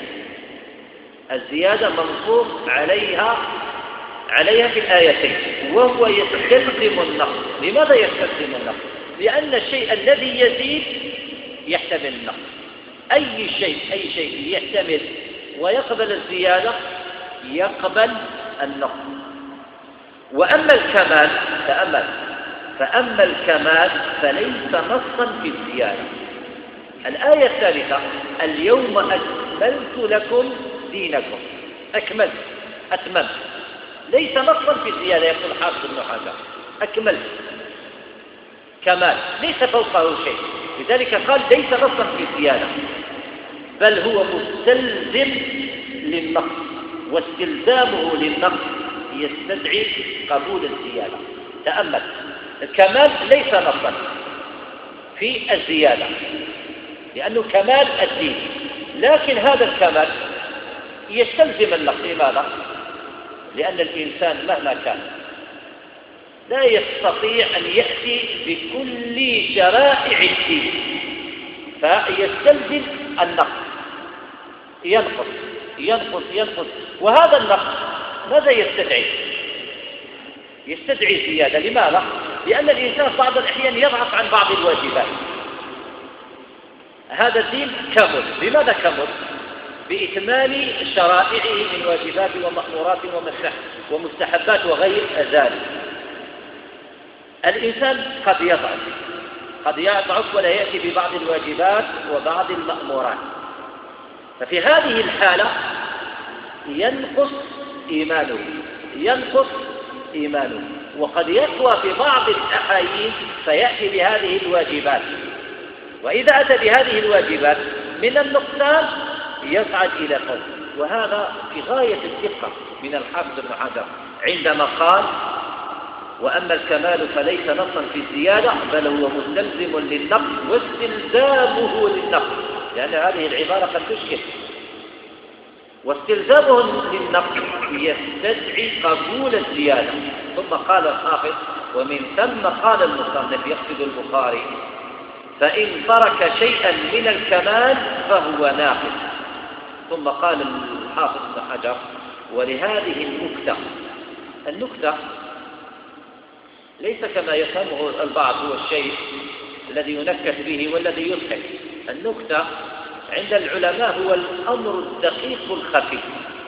الزيادة منصوص عليها عليها في الآيتين وهو يستلزم النقص. لماذا يستلزم النقص؟ لأن الشيء الذي يزيد يحتمل النقص. أي شيء أي شيء يحتمل ويقبل الزيادة يقبل النقص. وأما الكمال تأمل فأما الكمال فليس نصا في الزيادة. الآية الثالثة اليوم أكملت لكم دينكم، أكملت أتممت، ليس نصا في الزيادة. يقول حافظ ابن حجر أكملت كمال ليس فوقه شيء، لذلك قال ليس نصا في الزيادة بل هو مستلزم للنقص، واستلزامه للنقص يستدعي قبول الزيادة. تأمل الكمال ليس نصا في الزيادة لأنه كمال الدين، لكن هذا الكمال يستلزم النقص. لماذا؟ لأن الإنسان مهما كان لا يستطيع أن يأتي بكل شرائع الدين، فيستلزم النقص، ينقص ينقص ينقص. وهذا النقص ماذا يستدعي؟ يستدعي زيادة. لماذا؟ لأن الإنسان بعض الأحيان يضعف عن بعض الواجبات. هذا الدين كمل، بماذا كمل؟ بإكمال شرائعه من واجبات ومأمورات ومستحبات وغير ذلك. الإنسان قد يضعف قد يضعف ولا يأتي ببعض الواجبات وبعض المأمورات، ففي هذه الحالة ينقص إيمانه ينقص إيمانه وقد يقوى في بعض الأحايين فيأتي بهذه الواجبات، وإذا أتى بهذه الواجبات من النقصان يصعد إلى فوق. وهذا في غاية الدقة من الحافظ ابن حجر عندما قال وأما الكمال فليس نصا في الزيادة بل هو مستلزم للنقص واستلزامه للنقص، لأن هذه العبارة قد تشكل. واستلزامه للنقص يستدعي قبول الزيادة. ثم قال الحافظ ومن ثم قال المصنف يقصد البخاري فإن ترك شيئا من الكمال فهو ناقص. ثم قال الحافظ ابن حجر ولهذه النكتة النكتة ليس كما يفهمه البعض هو الشيء الذي ينكت به والذي يضحك. النكتة عند العلماء هو الأمر الدقيق الخفي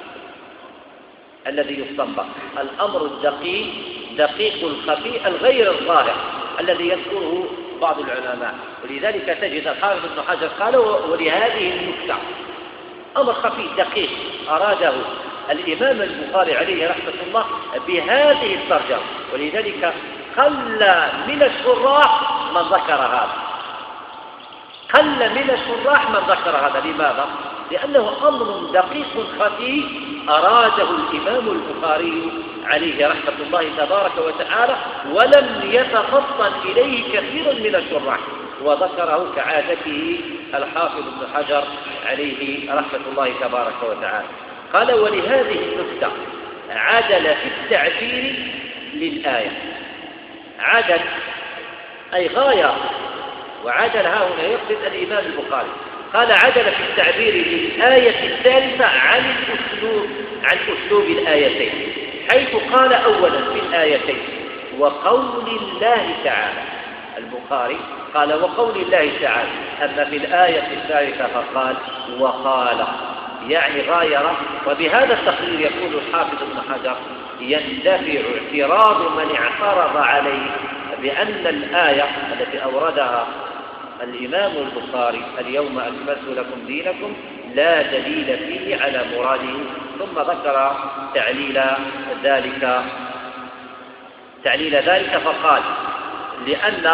الذي يستنبط، الأمر الدقيق دقيق الخفي الغير الظاهر الذي يذكره بعض العلماء. ولذلك تجد الحافظ ابن حجر قال ولهذه النكتة أمر خفي دقيق أراده الإمام البخاري عليه رحمة الله بهذه الترجمة، ولذلك قل من الشراح من ذكر هذا قل من الشراح من ذكر هذا. لماذا؟ لأنه أمر دقيق خفي أراده الإمام البخاري عليه رحمة الله تبارك وتعالى ولم يتفطن إليه كثير من الشراح، وذكره كعادته الحافظ ابن حجر عليه رحمة الله تبارك وتعالى. قال ولهذه النكتة عدل في التعبير للآية. عدل أي غاية، وعدل ها هنا يقصد الإمام البخاري. قال عدل في التعبير للآية الثالثة عن الأسلوب عن أسلوب الآيتين، حيث قال أولا في الآيتين وقول الله تعالى. البخاري قال وقول الله تعالى، أما في الآية الثالثة فقال وقال، يعني غاية. وبهذا التقرير يقول الحافظ ابن حجر يندفع اعتراض من اعترض عليه بأن الآية التي أوردها الإمام البخاري اليوم أكملت لكم دينكم لا دليل فيه على مراده. ثم ذكر تعليل ذلك تعليل ذلك فقال لأن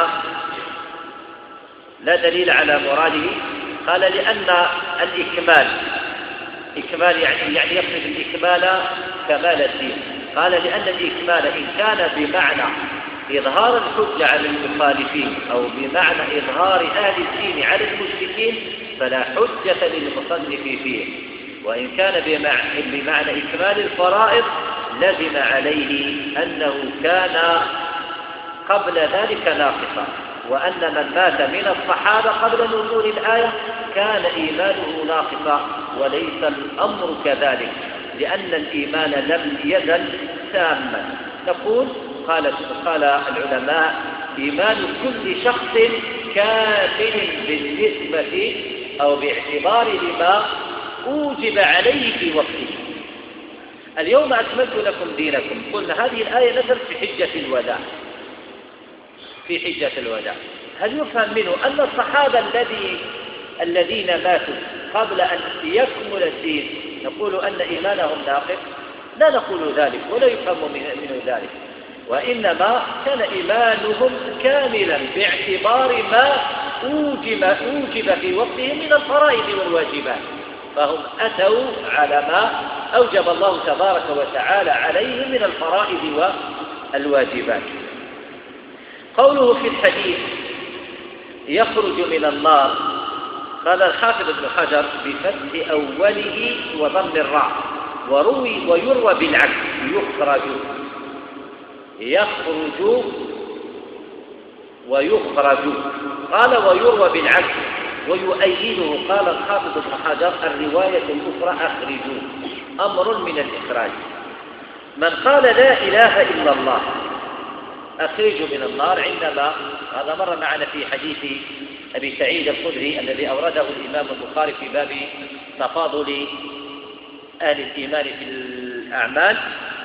لا دليل على مراده، قال لأن الإكمال إكمال يعني يعني يقصد الإكمال كمال الدين. قال لأن الإكمال إن كان بمعنى إظهار الحجة على المخالفين أو بمعنى إظهار أهل الدين على المشركين فلا حجة للمصنف فيه، وإن كان بمعنى إكمال الفرائض لزم عليه أنه كان قبل ذلك ناقصا، وأن من مات من الصحابة قبل نزول الآية كان إيمانه ناقصا، وليس الأمر كذلك، لأن الإيمان لم يزل تاما. نقول قال قال العلماء إيمان كل شخص كامل بالنسبة أو باعتبار لما أوجب عليه في وقته. اليوم أكملت لكم دينكم، قلنا هذه الآية نزلت في حجة الوداع في حجة الوداع هل يفهم منه أن الصحابة الذي الذين ماتوا قبل أن يكمل الدين نقول أن إيمانهم ناقص؟ لا نقول ذلك ولا يفهم منه ذلك، وإنما كان إيمانهم كاملا باعتبار ما أوجب, أوجب في وقتهم من الفرائض والواجبات، فهم أتوا على ما أوجب الله تبارك وتعالى عليهم من الفرائض والواجبات. قوله في الحديث يخرج من النار، قال الحافظ ابن حجر بفتح أوله وضم الراء، وروي ويروى بالعكس يخرج يخرج ويخرج، قال ويروى بالعكس ويؤيده، قال الحافظ ابن حجر الرواية الأخرى أخرجوا، أمر من الإخراج. من قال لا إله إلا الله أخرجوا من النار، عندما هذا مر معنا في حديث أبي سعيد الخدري الذي أورده الإمام البخاري في باب تفاضل أهل الإيمان في الأعمال،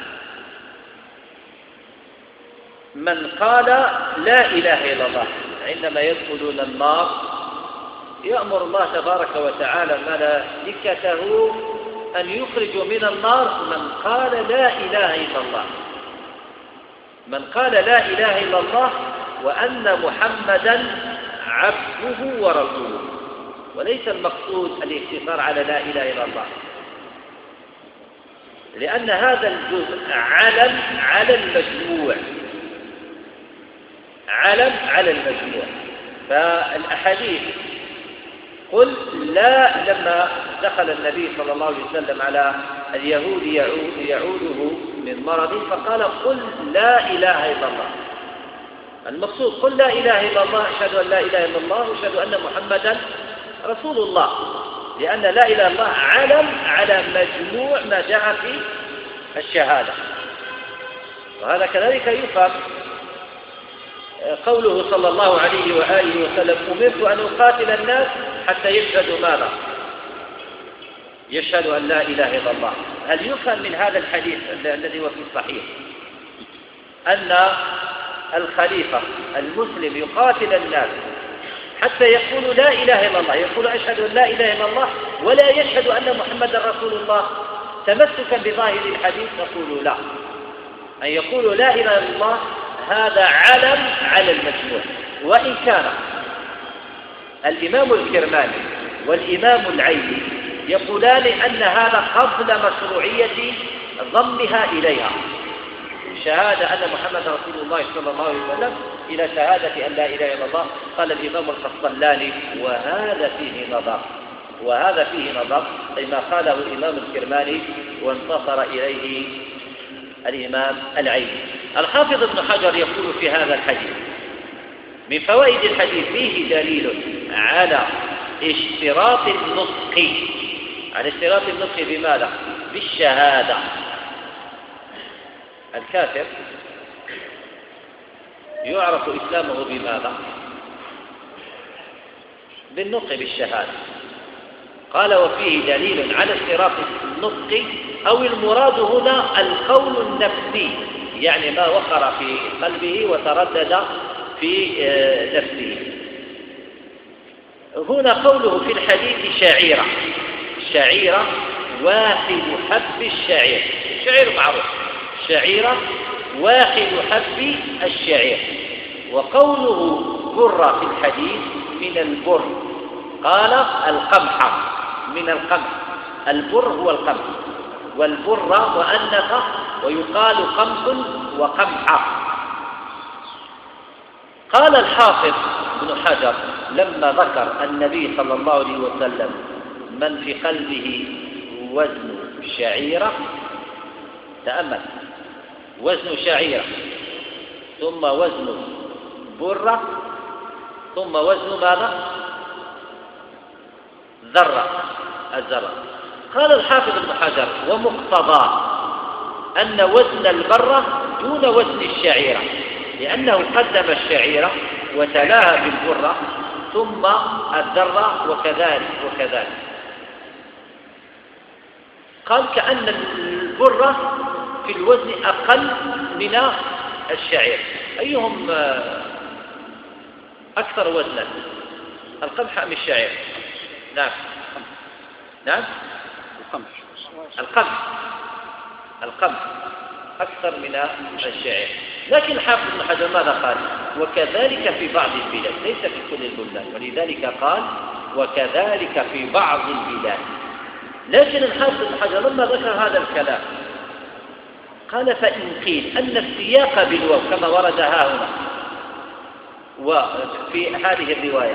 من قال لا إله إلا الله عندما يدخلون النار يأمر الله تبارك وتعالى ملائكته أن يخرجوا من النار من قال لا إله إلا الله، من قال لا إله إلا الله وأن محمدا عبده ورسوله، وليس المقصود الاقتصار على لا إله إلا الله، لأن هذا الجزء علم على المجموع علم على المجموع. فالأحاديث قل لا، لما دخل النبي صلى الله عليه وسلم على اليهود يعود يعوده من مرض فقال قل لا إله إلا الله، المقصود قل لا إله إلا الله، أشهد أن لا إله إلا الله وأشهد أن محمدا رسول الله، لأن لا إله إلا الله علم على مجموع ما جاء في الشهادة. وهذا كذلك يفهم قوله صلى الله عليه وآله وسلم أمرت أن أقاتل الناس حتى يشهدوا ماذا؟ يشهد أن لا إله إلا الله. هل يفهم من هذا الحديث الذي هو في الصحيح أن الخليفة المسلم يقاتل الناس حتى يقولوا لا إله إلا الله، يقول أشهد أن لا إله إلا الله ولا يشهد أن محمدا رسول الله تمسكا بظاهر الحديث؟ نقول لا، أن يقولوا لا إله إلا الله هذا علم على المجموع. وإن كان الإمام الكرماني والإمام العيني يقولان أن هذا قبل مشروعية ضمها إليها، شهادة أن محمد رسول الله صلى الله عليه وسلم إلى شهادة أن لا إله إلا الله. قال الإمام القسطلاني وهذا فيه نظر، وهذا فيه نظر أي ما قاله الإمام الكرماني وانتصر إليه الإمام العيني. الحافظ ابن حجر يقول في هذا الحديث من فوائد الحديث فيه دليل على اشتراط النطق، على اشتراط النطق بماذا؟ بالشهادة. الكافر يعرف إسلامه بماذا؟ بالنطق بالشهادة. قال وفيه دليل على اشتراط النطق، أو المراد هنا القول النفسي، يعني ما وقر في قلبه وتردد في نفسه. هنا قوله في الحديث شعيرة، شعيرة واحد حب الشعير، الشعير معروف، شعيرة واحد حب الشعير. وقوله بر في الحديث من البر، قال القمح من القمح، البر هو القمح، والبر مؤنث ويقال قمح وقمحة. قال الحافظ بن حجر لما ذكر النبي صلى الله عليه وسلم من في قلبه وزن شعيرة، تأمل، وزن شعيرة ثم وزن برة ثم وزن ماذا؟ ذرة، الذرة. قال الحافظ ابن حجر ومقتضى أن وزن البرة دون وزن الشعيرة، لأنه قدم الشعيرة وتلاها بالبرة ثم الذرة وكذلك وكذلك. قال كأن البرة في الوزن أقل من الشعير. أيهم أكثر وزنا، القمح أم الشعير؟ نعم نعم القمح القمح القمح أكثر من الشعير. لكن حافظ ابن حجر ماذا قال؟ وكذلك في بعض البلاد، ليس في كل البلدان، ولذلك قال وكذلك في بعض البلاد. لكن الحافظ ابن حجر لما ذكر هذا الكلام قال فإن قيل أن السياق بالواو كما ورد ها هنا وفي هذه الرواية،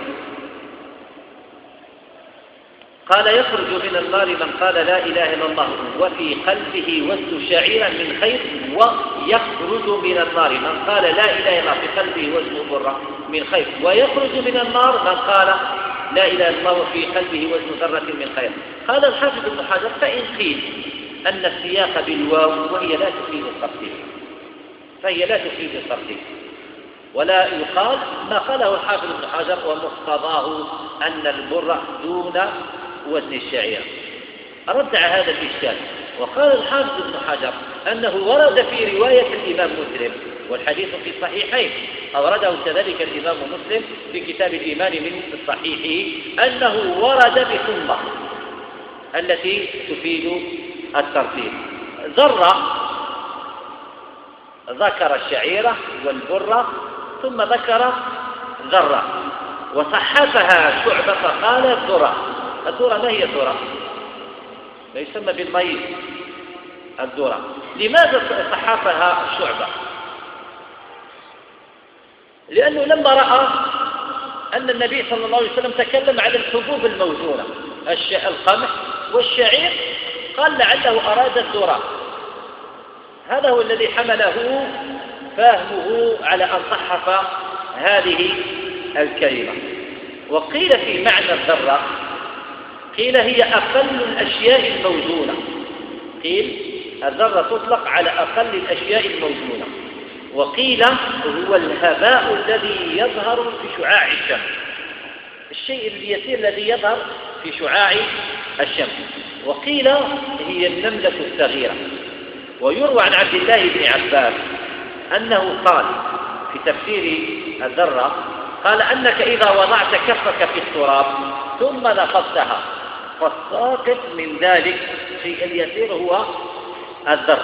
قال يخرج من النار من قال لا إله إلا الله وفي قلبه وزن شعيرا من خير، ويخرج من النار من قال لا إله إلا الله في قلبه وزن برة من خير، ويخرج من النار من قال لا إله إلا الله وفي قلبه وزن ذرة من خير. قال الحافظ ابن حجر فإن قيل أن السياق بالواو وهي لا تفيد الترتيب، فهي لا تفيد الترتيب، ولا يقال ما قاله الحافظ ابن حجر ومقتضاه أن البر دون وزن الشعير. ردع هذا الإشكال وقال الحافظ ابن حجر أنه ورد في رواية الإمام مسلم، والحديث في الصحيحين، أورده كذلك الإمام مسلم في كتاب الإيمان من الصحيح، أنه ورد بثم التي تفيد الترتيب. ذرة ذكر الشعيرة والبرة ثم ذكر ذرة، وصحفها شعبة فقال الذرة. الذرة ما هي الذرة؟ لا يسمى بالميز الذرة. لماذا صحفها شعبة؟ لأنه لما رأى أن النبي صلى الله عليه وسلم تكلم على الحبوب الموزونة القمح والشعير قال لعله أراد الذرة. هذا هو الذي حمله فهمه على أن صحف هذه الكلمة. وقيل في معنى الذرة، قيل هي أقل الأشياء الموزونة، قيل الذرة تطلق على أقل الأشياء الموزونة، وقيل هو الهباء الذي يظهر في شعاع الشمس، الشيء اليسير الذي يظهر في شعاع الشمس. وقيل هي النملة الصغيرة. ويروى عن عبد الله بن عباس أنه قال في تفسير الذرة، قال أنك إذا وضعت كفك في التراب ثم نفضتها فالساقط من ذلك الشيء اليسير هو الذر.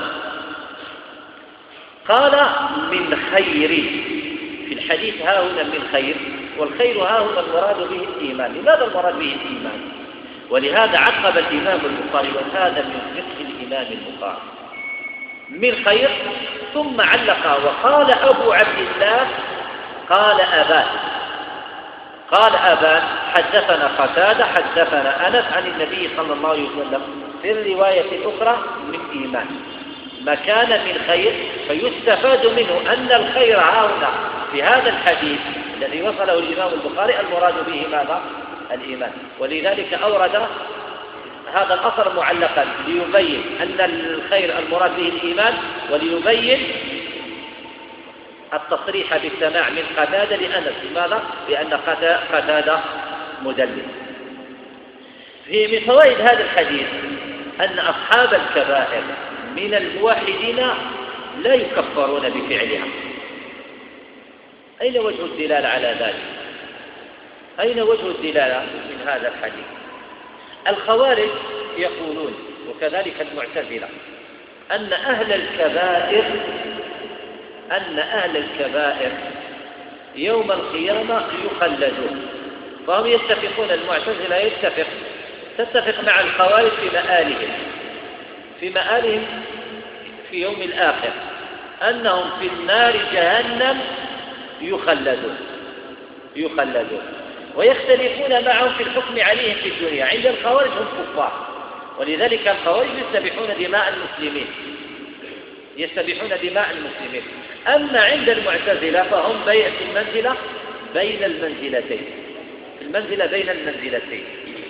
قال من خير، في الحديث ها هنا من خير، والخير ها هنا المراد به الإيمان. لماذا المراد به الإيمان؟ ولهذا عقب الإمام البخاري وهذا من فقه الإمام البخاري من خير، ثم علق وقال أبو عبد الله قال أبان قال أبان حدثنا قتادة حدثنا أنس عن النبي صلى الله عليه وسلم في الرواية الأخرى من إيمان مكان من خير. فيستفاد منه أن الخير هنا في هذا الحديث الذي وصله الإمام البخاري المراد به ماذا؟ الإيمان. ولذلك أورد هذا الأثر معلقا ليبين أن الخير المراد به الإيمان، وليبين التصريح بالسماع من قتادة لأنس. لماذا؟ لأن قتادة مدلس. في من فوائد هذا الحديث أن أصحاب الكبائر من الموحدين لا يكفرون بفعلها. أين وجه الدلالة على ذلك؟ أين وجه الدلالة من هذا الحديث؟ الخوارج يقولون وكذلك المعتزلة أن أهل الكبائر أن أهل الكبائر يوم القيامة يخلدون. فهم يتفقون، المعتزلة يتفق تتفق مع الخوارج في مآلهم في مآلهم في يوم الآخر أنهم في النار جهنم يخلدون يخلدون ويختلفون معهم في الحكم عليهم في الدنيا. عند الخوارج هم كفار، ولذلك الخوارج يستبيحون دماء المسلمين يستبيحون دماء المسلمين. أما عند المعتزلة فهم في المنزلة بين المنزلتين في المنزلة بين المنزلتين.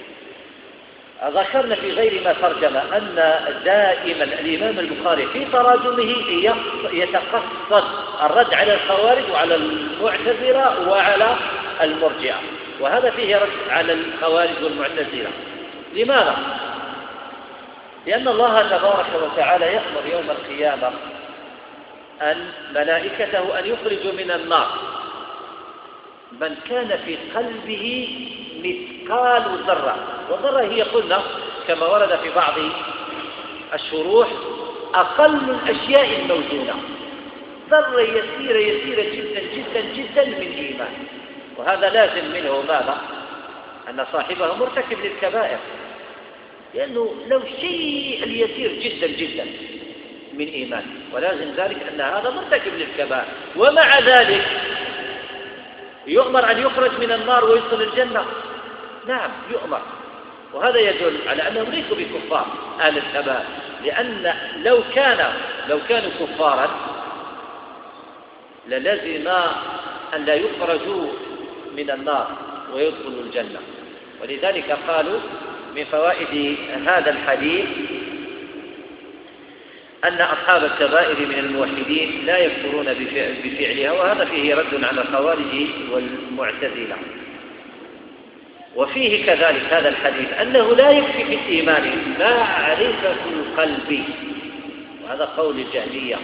ذكرنا في غير ما ترجم أن دائما الإمام البخاري في تراجمه يتقصد الرد على الخوارج وعلى المعتزلة وعلى المرجئة، وهذا فيه رد على الخوارج والمعتزلة. لماذا؟ لأن الله تبارك وتعالى يأمر يوم القيامة أن ملائكته أن يخرجوا من النار من كان في قلبه مثقال ذرة، والذرة هي قلنا كما ورد في بعض الشروح أقل الأشياء الموجودة، ذرة يسيرة يسيرة جدا جدا جدا من إيمان. وهذا لازم منه ماذا؟ أن صاحبه مرتكب للكبائر، لأنه لو شيء اليسير جدا جدا من إيمان، ولازم ذلك أن هذا مرتكب للكبائر. ومع ذلك يؤمر أن يخرج من النار ويدخل الجنة. نعم يؤمر، وهذا يدل على أنهم ليسوا بكفار أهل الكبائر، لأن لو كان لو كانوا كفارا للزم أن لا يخرجوا من النار ويدخلوا الجنة. ولذلك قالوا من فوائد هذا الحديث أن أصحاب الكبائر من الموحدين لا يكفرون بفعلها، وهذا فيه رد على الخوارج والمعتزلة. وفيه كذلك هذا الحديث أنه لا يكفي في الإيمان معرفة القلب، وهذا قول الجهمية،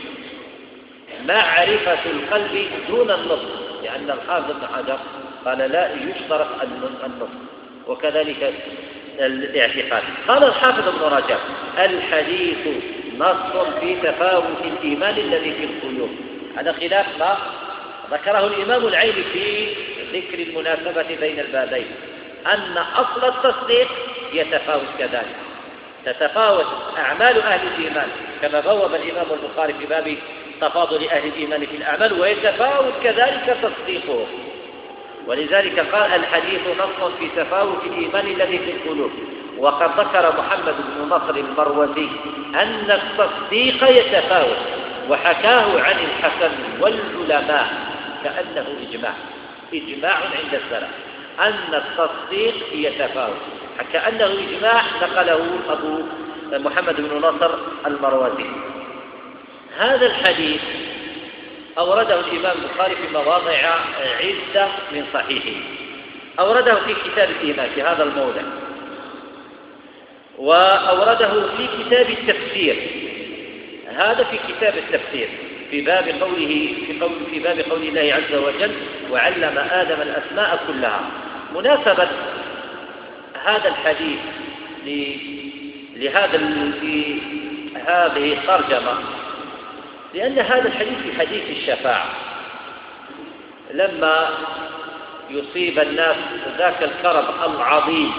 معرفة القلب دون النطق، لأن الحافظ بن حجر قال لا يشترط النطق، وكذلك الاعتقاد. قال الحافظ ابن رجب الحديث نص في تفاوت الإيمان الذي في القلوب، هذا خلاف ما ذكره الإمام العيني في ذكر المناسبة بين البابين، أن أصل التصديق يتفاوت كذلك، تتفاوت أعمال أهل الإيمان كما بوب الإمام البخاري في باب تفاضل أهل الإيمان في الأعمال، ويتفاوت كذلك تصديقه. ولذلك قال الحديث نص في تفاوت الإيمان الذي في القلوب. وقد ذكر محمد بن نصر المروزي أن التصديق يتفاوت، وحكاه عن الحسن والعلماء كأنه إجماع إجماع عند السلف أن التصديق يتفاوت، كأنه إجماع نقله أبو محمد بن نصر المروزي. هذا الحديث أورده الإمام البخاري في مواضع عدة من صحيحه، أورده في كتاب الإيمان في هذا الموضع، وأورده في كتاب التفسير، هذا في كتاب التفسير في باب قوله في, قول في باب قول الله عز وجل وعلم آدم الأسماء كلها. مناسبة هذا الحديث لهذا في هذه الترجمة لأن هذا الحديث في حديث الشفاعة، لما يصيب الناس ذاك الكرب العظيم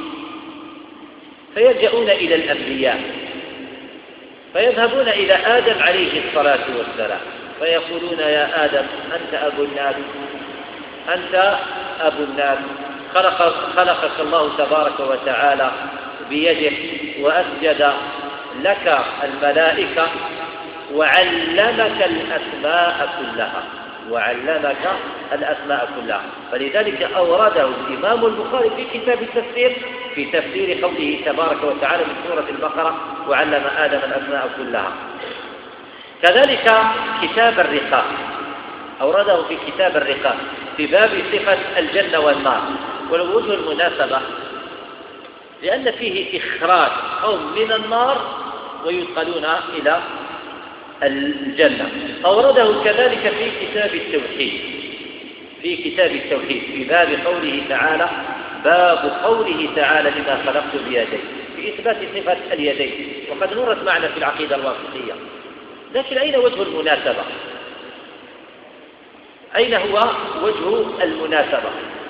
فيلجؤون إلى الأنبياء، فيذهبون إلى آدم عليه الصلاة والسلام فيقولون يا آدم أنت أبو الناس أنت أبو الناس خلق خلقك الله تبارك وتعالى بيده وأسجد لك الملائكة وعلمك الأسماء كلها وعلمك الأسماء كلها. فلذلك أورده الإمام البخاري في كتاب التفسير في تفسير قوله تبارك وتعالى من سورة البقرة وعلم آدم الأسماء كلها. كذلك كتاب الرقاق أورده في كتاب الرقاق في باب صفة الجنة والنار. والوجه المناسبة لأن فيه إخراج قوم من النار ويدخلون إلى الجنة. أورده كذلك في كتاب التوحيد في كتاب التوحيد في باب قوله تعالى باب قوله تعالى لما خلقت بيدي في إثبات صفة اليدين، وقد مرت معنا في العقيدة الواسطية. لكن أين وجه المناسبة؟ أين هو وجه المناسبة؟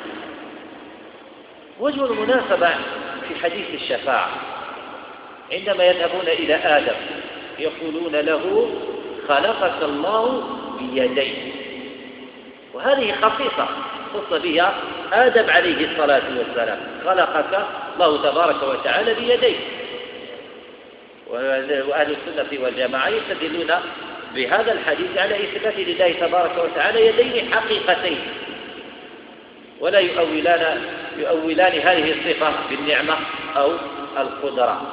وجه المناسبة في حديث الشفاعة عندما يذهبون إلى آدم يقولون له خلقك الله بيديه، وهذه خصيصة خص بها آدم عليه الصلاة والسلام، خلقك الله تبارك وتعالى بيديه. وأهل السنة والجماعة يستدلون بهذا الحديث على إثبات لله تبارك وتعالى يدين حقيقتين، ولا يؤولان يؤولان هذه الصفة بالنعمة أو القدرة.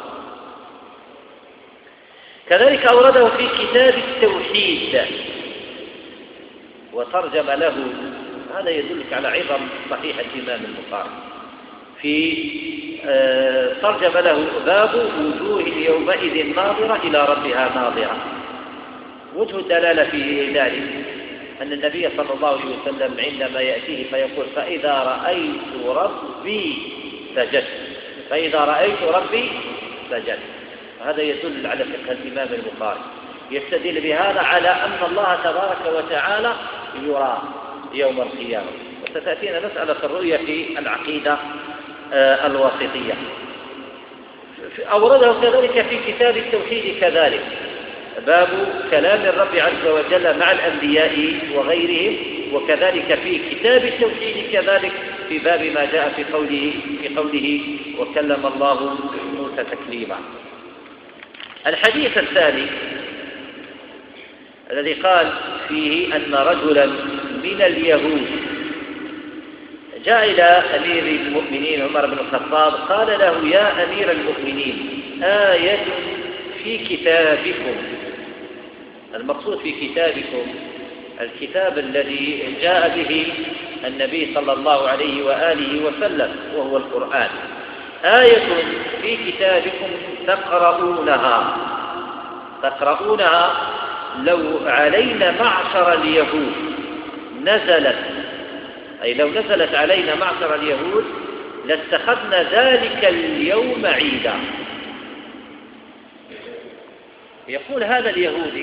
كذلك أورده في كتاب التوحيد وترجم له، هذا يدلك على عظم صحيح الإمام البخاري، في آه ترجم له باب وجوه يومئذ ناظرة إلى ربها ناظرة. وجه الدلالة في ذلك أن النبي صلى الله عليه وسلم عندما يأتيه فيقول فإذا رأيت ربي سجدت، فإذا رأيت ربي سجدت. هذا يدل على فقه الإمام البخاري، يستدل بهذا على أن الله تبارك وتعالى يرى يوم القيامة. وستأتينا مسألة الرؤية في العقيدة الواسطية. أورده كذلك في كتاب التوحيد كذلك باب كلام الرب عز وجل مع الأنبياء وغيرهم، وكذلك في كتاب التوحيد كذلك في باب ما جاء في قوله في قوله وكلم الله موسى تكليما. الحديث الثاني الذي قال فيه أن رجلا من اليهود جاء إلى أمير المؤمنين عمر بن الخطاب قال له يا أمير المؤمنين آية في كتابكم، المقصود في كتابكم الكتاب الذي جاء به النبي صلى الله عليه وآله وسلم وهو القرآن، آية في كتابكم تقرؤونها تقرؤونها لو علينا معشر اليهود نزلت، أي لو نزلت علينا معشر اليهود لاتخذنا ذلك اليوم عيدا. يقول هذا اليهودي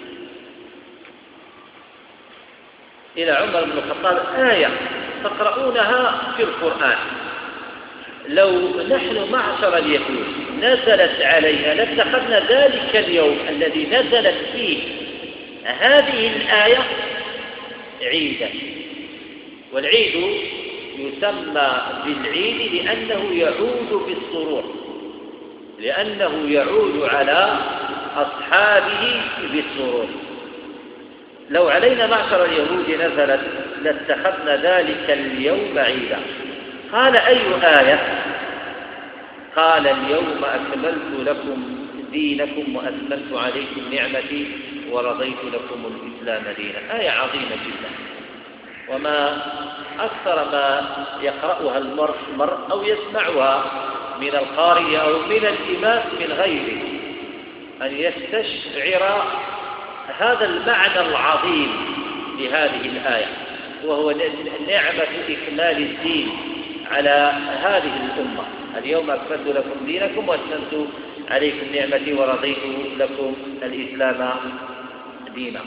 إلى عمر بن الخطاب آية تقرؤونها في القرآن لو نحن معشر اليهود نزلت علينا لاتخذنا ذلك اليوم الذي نزلت فيه هذه الآية عيدا. والعيد يسمى بالعيد لأنه يعود بالسرور، لأنه يعود على أصحابه بالسرور. لو علينا معشر اليهود نزلت لاتخذنا ذلك اليوم عيدا. قال أي آية؟ قال اليوم أكملت لكم دينكم وأتممت عليكم نعمتي ورضيت لكم الإسلام دينا. آية عظيمة جدا، وما أكثر ما يقرأها المرء أو يسمعها من القارئ أو من الإمام من غيره أن يستشعر هذا المعنى العظيم لهذه الآية، وهو نعمة إكمال الدين على هذه الأمة. اليوم أكملت لكم دينكم وأتممت عليكم نعمتي ورضيت لكم الإسلام دينا.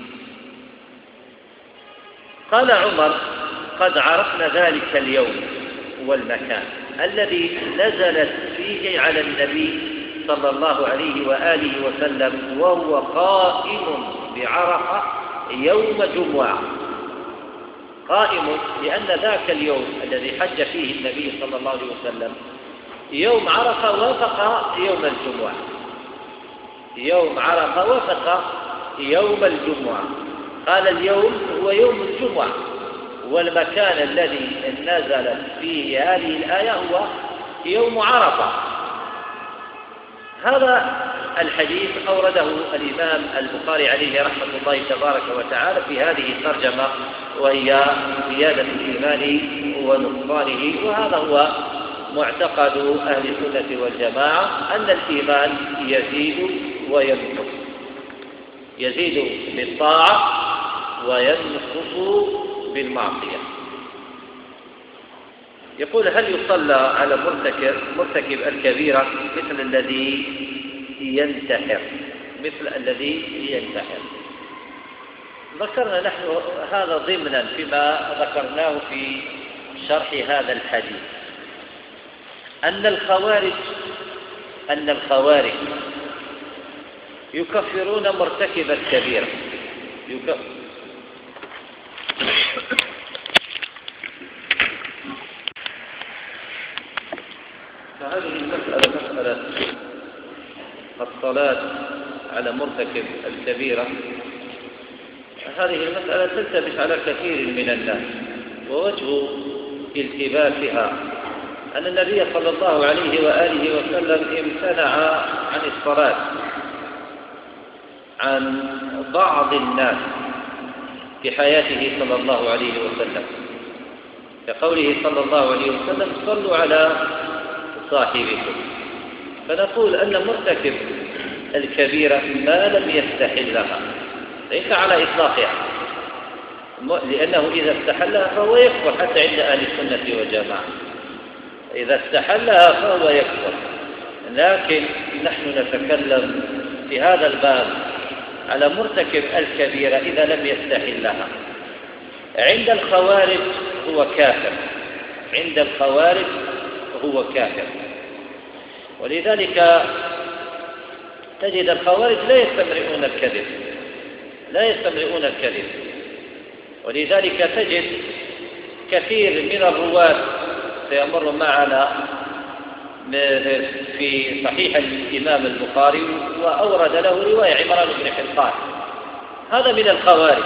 قال عمر قد عرفنا ذلك اليوم والمكان الذي نزلت فيه على النبي صلى الله عليه وآله وسلم وهو قائم بعرفة يوم جمعة. قائم لأن ذاك اليوم الذي حج فيه النبي صلى الله عليه وسلم يوم عرفة وافق يوم الجمعة، يوم عرفة وافق يوم الجمعة. قال اليوم هو يوم الجمعة، والمكان الذي نزلت فيه هذه الآية هو يوم عرفة. هذا الحديث أورده الإمام البخاري عليه رحمة الله تبارك وتعالى في هذه الترجمة، وهي زيادة الإيمان ونقصانه. وهذا هو معتقد أهل السنة والجماعة أن الإيمان يزيد وينقص، يزيد بالطاعة وينقص بالمعصية. يقول هل يصلى على مرتكب مرتكب الكبيرة مثل الذي ينتحر مثل الذي ينتحر؟ ذكرنا نحن هذا ضمنا فيما ذكرناه في شرح هذا الحديث أن الخوارج أن الخوارج يكفرون مرتكب الكبيرة. يكفر فهذه المسألة مسألة الصلاة على مرتكب الكبيرة، هذه المسألة تلتبس على كثير من الناس، ووجه التباسها أن النبي صلى الله عليه وآله وسلم امتنع عن الصلاة عن بعض الناس في حياته صلى الله عليه وسلم، كقوله صلى الله عليه وسلم صلوا على صاحبكم. فنقول أن مرتكب الكبيرة ما لم يستحلها ليس على إطلاقها، لأنه إذا استحلها فهو يكفر حتى عند أهل السنة والجماعة، إذا استحلها فهو يكفر. لكن نحن نتكلم في هذا الباب على مرتكب الكبيرة إذا لم يستحلها. عند الخوارج هو كافر، عند الخوارج هو كافر، ولذلك تجد الخوارج لا يستمرئون الكذب، لا يستمرئون الكذب، ولذلك تجد كثير من الرواة سيمر معنا في صحيح الإمام البخاري وأورد له رواية عمران بن حلقان، هذا من الخوارج،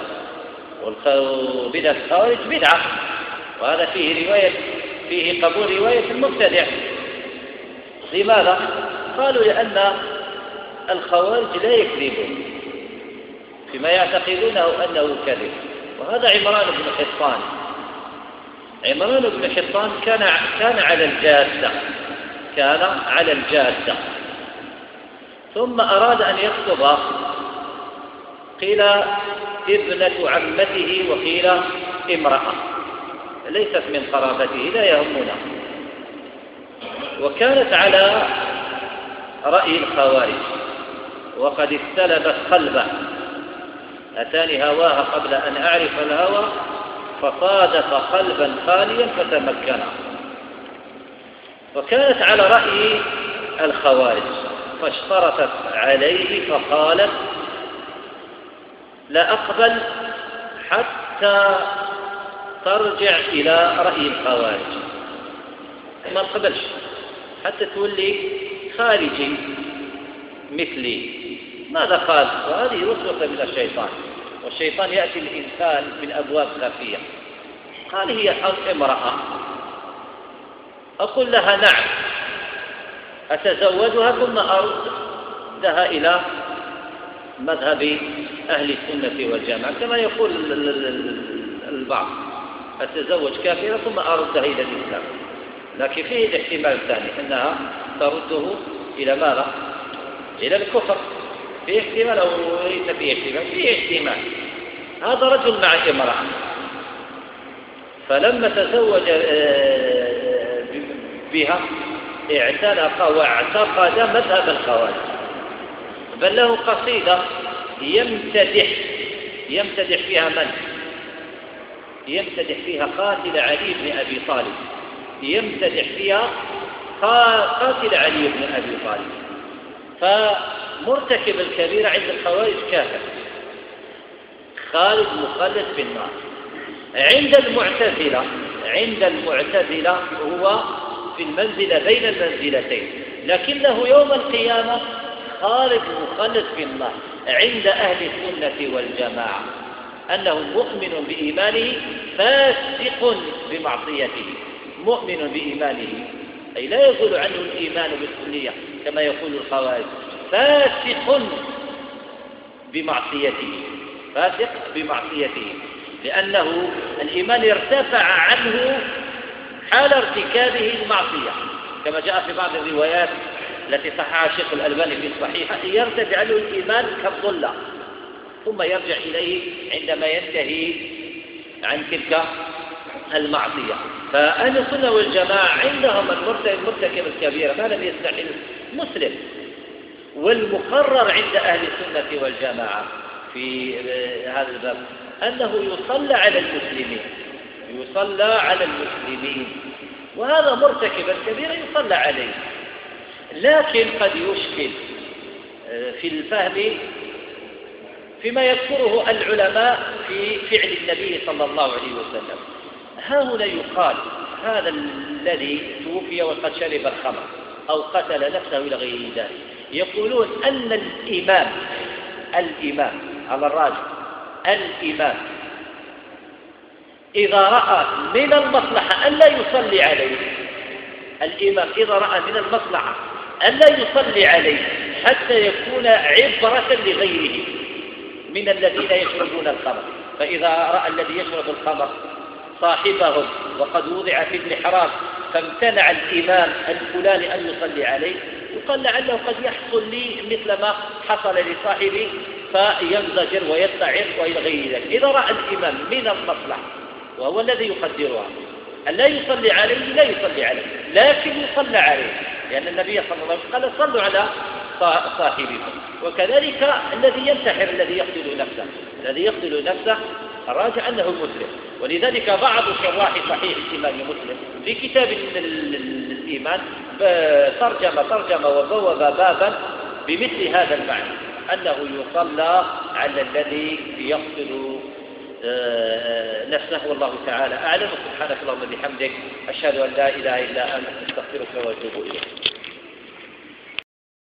وبدعة الخوارج بدعة، وهذا فيه رواية فيه قبول رواية المبتدع. لماذا؟ قالوا لأن الخوارج لا يكذبون فيما يعتقدونه أنه كذب، وهذا عمران بن حطان. عمران بن حطان كان كان على الجادة، كان على الجادة، ثم أراد أن يخطب، قيل ابنة عمته وقيل امرأة ليست من قرابته لا يهمنا، وكانت على رأي الخوارج وقد استلبت قلبه، أتاني هواها قبل أن أعرف الهوى فصادف قلبا خاليا فتمكنا، وكانت على رأي الخوارج فاشترطت عليه فقالت لا أقبل حتى ترجع إلى رأي الخوارج، ما قبلش حتى تولي خارجي مثلي. ماذا قال؟ وهذه وسوسة من الشيطان، والشيطان يأتي الإنسان من أبواب خفية. قال هي امرأة، أقول لها نعم أتزوجها ثم أردها إلى مذهب أهل السنة والجماعة كما يقول البعض، أتزوج كافرة ثم أردها إلى الإسلام، لكن فيه الاحتمال الثاني أنها ترده إلى ماذا؟ إلى الكفر. فيه احتمال أو ليس فيه احتمال؟ فيه احتمال. هذا رجل مع امرأة، فلما تزوج بها اعتنق واعتقد مذهب الخوارج، بل له قصيدة يمتدح يمتدح فيها من؟ يمتدح فيها قاتل علي بن أبي طالب، يمتدح فيها قاتل علي بن أبي طالب. فمرتكب الكبيرة عند الخوارج كافر خالد مخلد في النار. عند المعتزلة عند المعتزلة هو في المنزلة بين المنزلتين، لكنه يوم القيامة خالد مخلد في النار. عند أهل السنة والجماعة أنه مؤمن بإيمانه فاسق بمعصيته، مؤمن بإيمانه أي لا يقول عنه الإيمان بالكلية كما يقول الخوارج، فاسق بمعصيته، فاسق بمعصيته، لأنه الإيمان ارتفع عنه حال ارتكابه المعصية، كما جاء في بعض الروايات التي صححها الشيخ الألباني في الصحيحة يرتفع عنه الإيمان كالظلة ثم يرجع إليه عندما ينتهي عن تلك المعصية. فأهل السنة والجماعة عندهم المرتكب الكبيرة ما لم يستحل مسلم، والمقرر عند أهل السنة والجماعة في هذا الباب أنه يصلى على المسلمين، يصلى على المسلمين، وهذا مرتكب الكبيرة يصلى عليه. لكن قد يشكل في الفهم فيما يذكره العلماء في فعل النبي صلى الله عليه وسلم. ها هنا يقال هذا الذي توفي وقد شرب الخمر أو قتل نفسه إلى غير ذلك، يقولون أن الإمام الإمام على الراجح الإمام إذا رأى من المصلحة أن لا يصلي عليه، الإمام إذا رأى من المصلحة أن لا يصلي عليه حتى يكون عبرة لغيره من الذين يشربون الخمر، فإذا رأى الذي يشرب الخمر صاحبهم وقد وضع في المحراب فامتنع الإمام الفلاني أن يصلي عليه، يقال لعله قد يحصل لي مثل ما حصل لصاحبي فينزجر ويستعر وإلى غير ذلك. إذا رأى الإمام من المصلحة وهو الذي يقدرها أن لا يصلي عليه لا يصلي عليه، لكن يصلى عليه، لأن النبي صلى الله عليه وسلم قال صلوا على صاحبكم. وكذلك الذي ينتحر الذي يقتل نفسه الذي يقتل نفسه الراجع أنه مسلم. ولذلك بعض شراح صحيح الإمام مسلم في كتاب الإيمان ترجم ترجم وبوب بابا بمثل هذا المعنى، أنه يصلى على الذي يقتل نفسه. والله تعالى أعلم. سبحانك اللهم وبحمدك، أشهد أن لا إله إلا أنت، أستغفرك وأتوب إليك.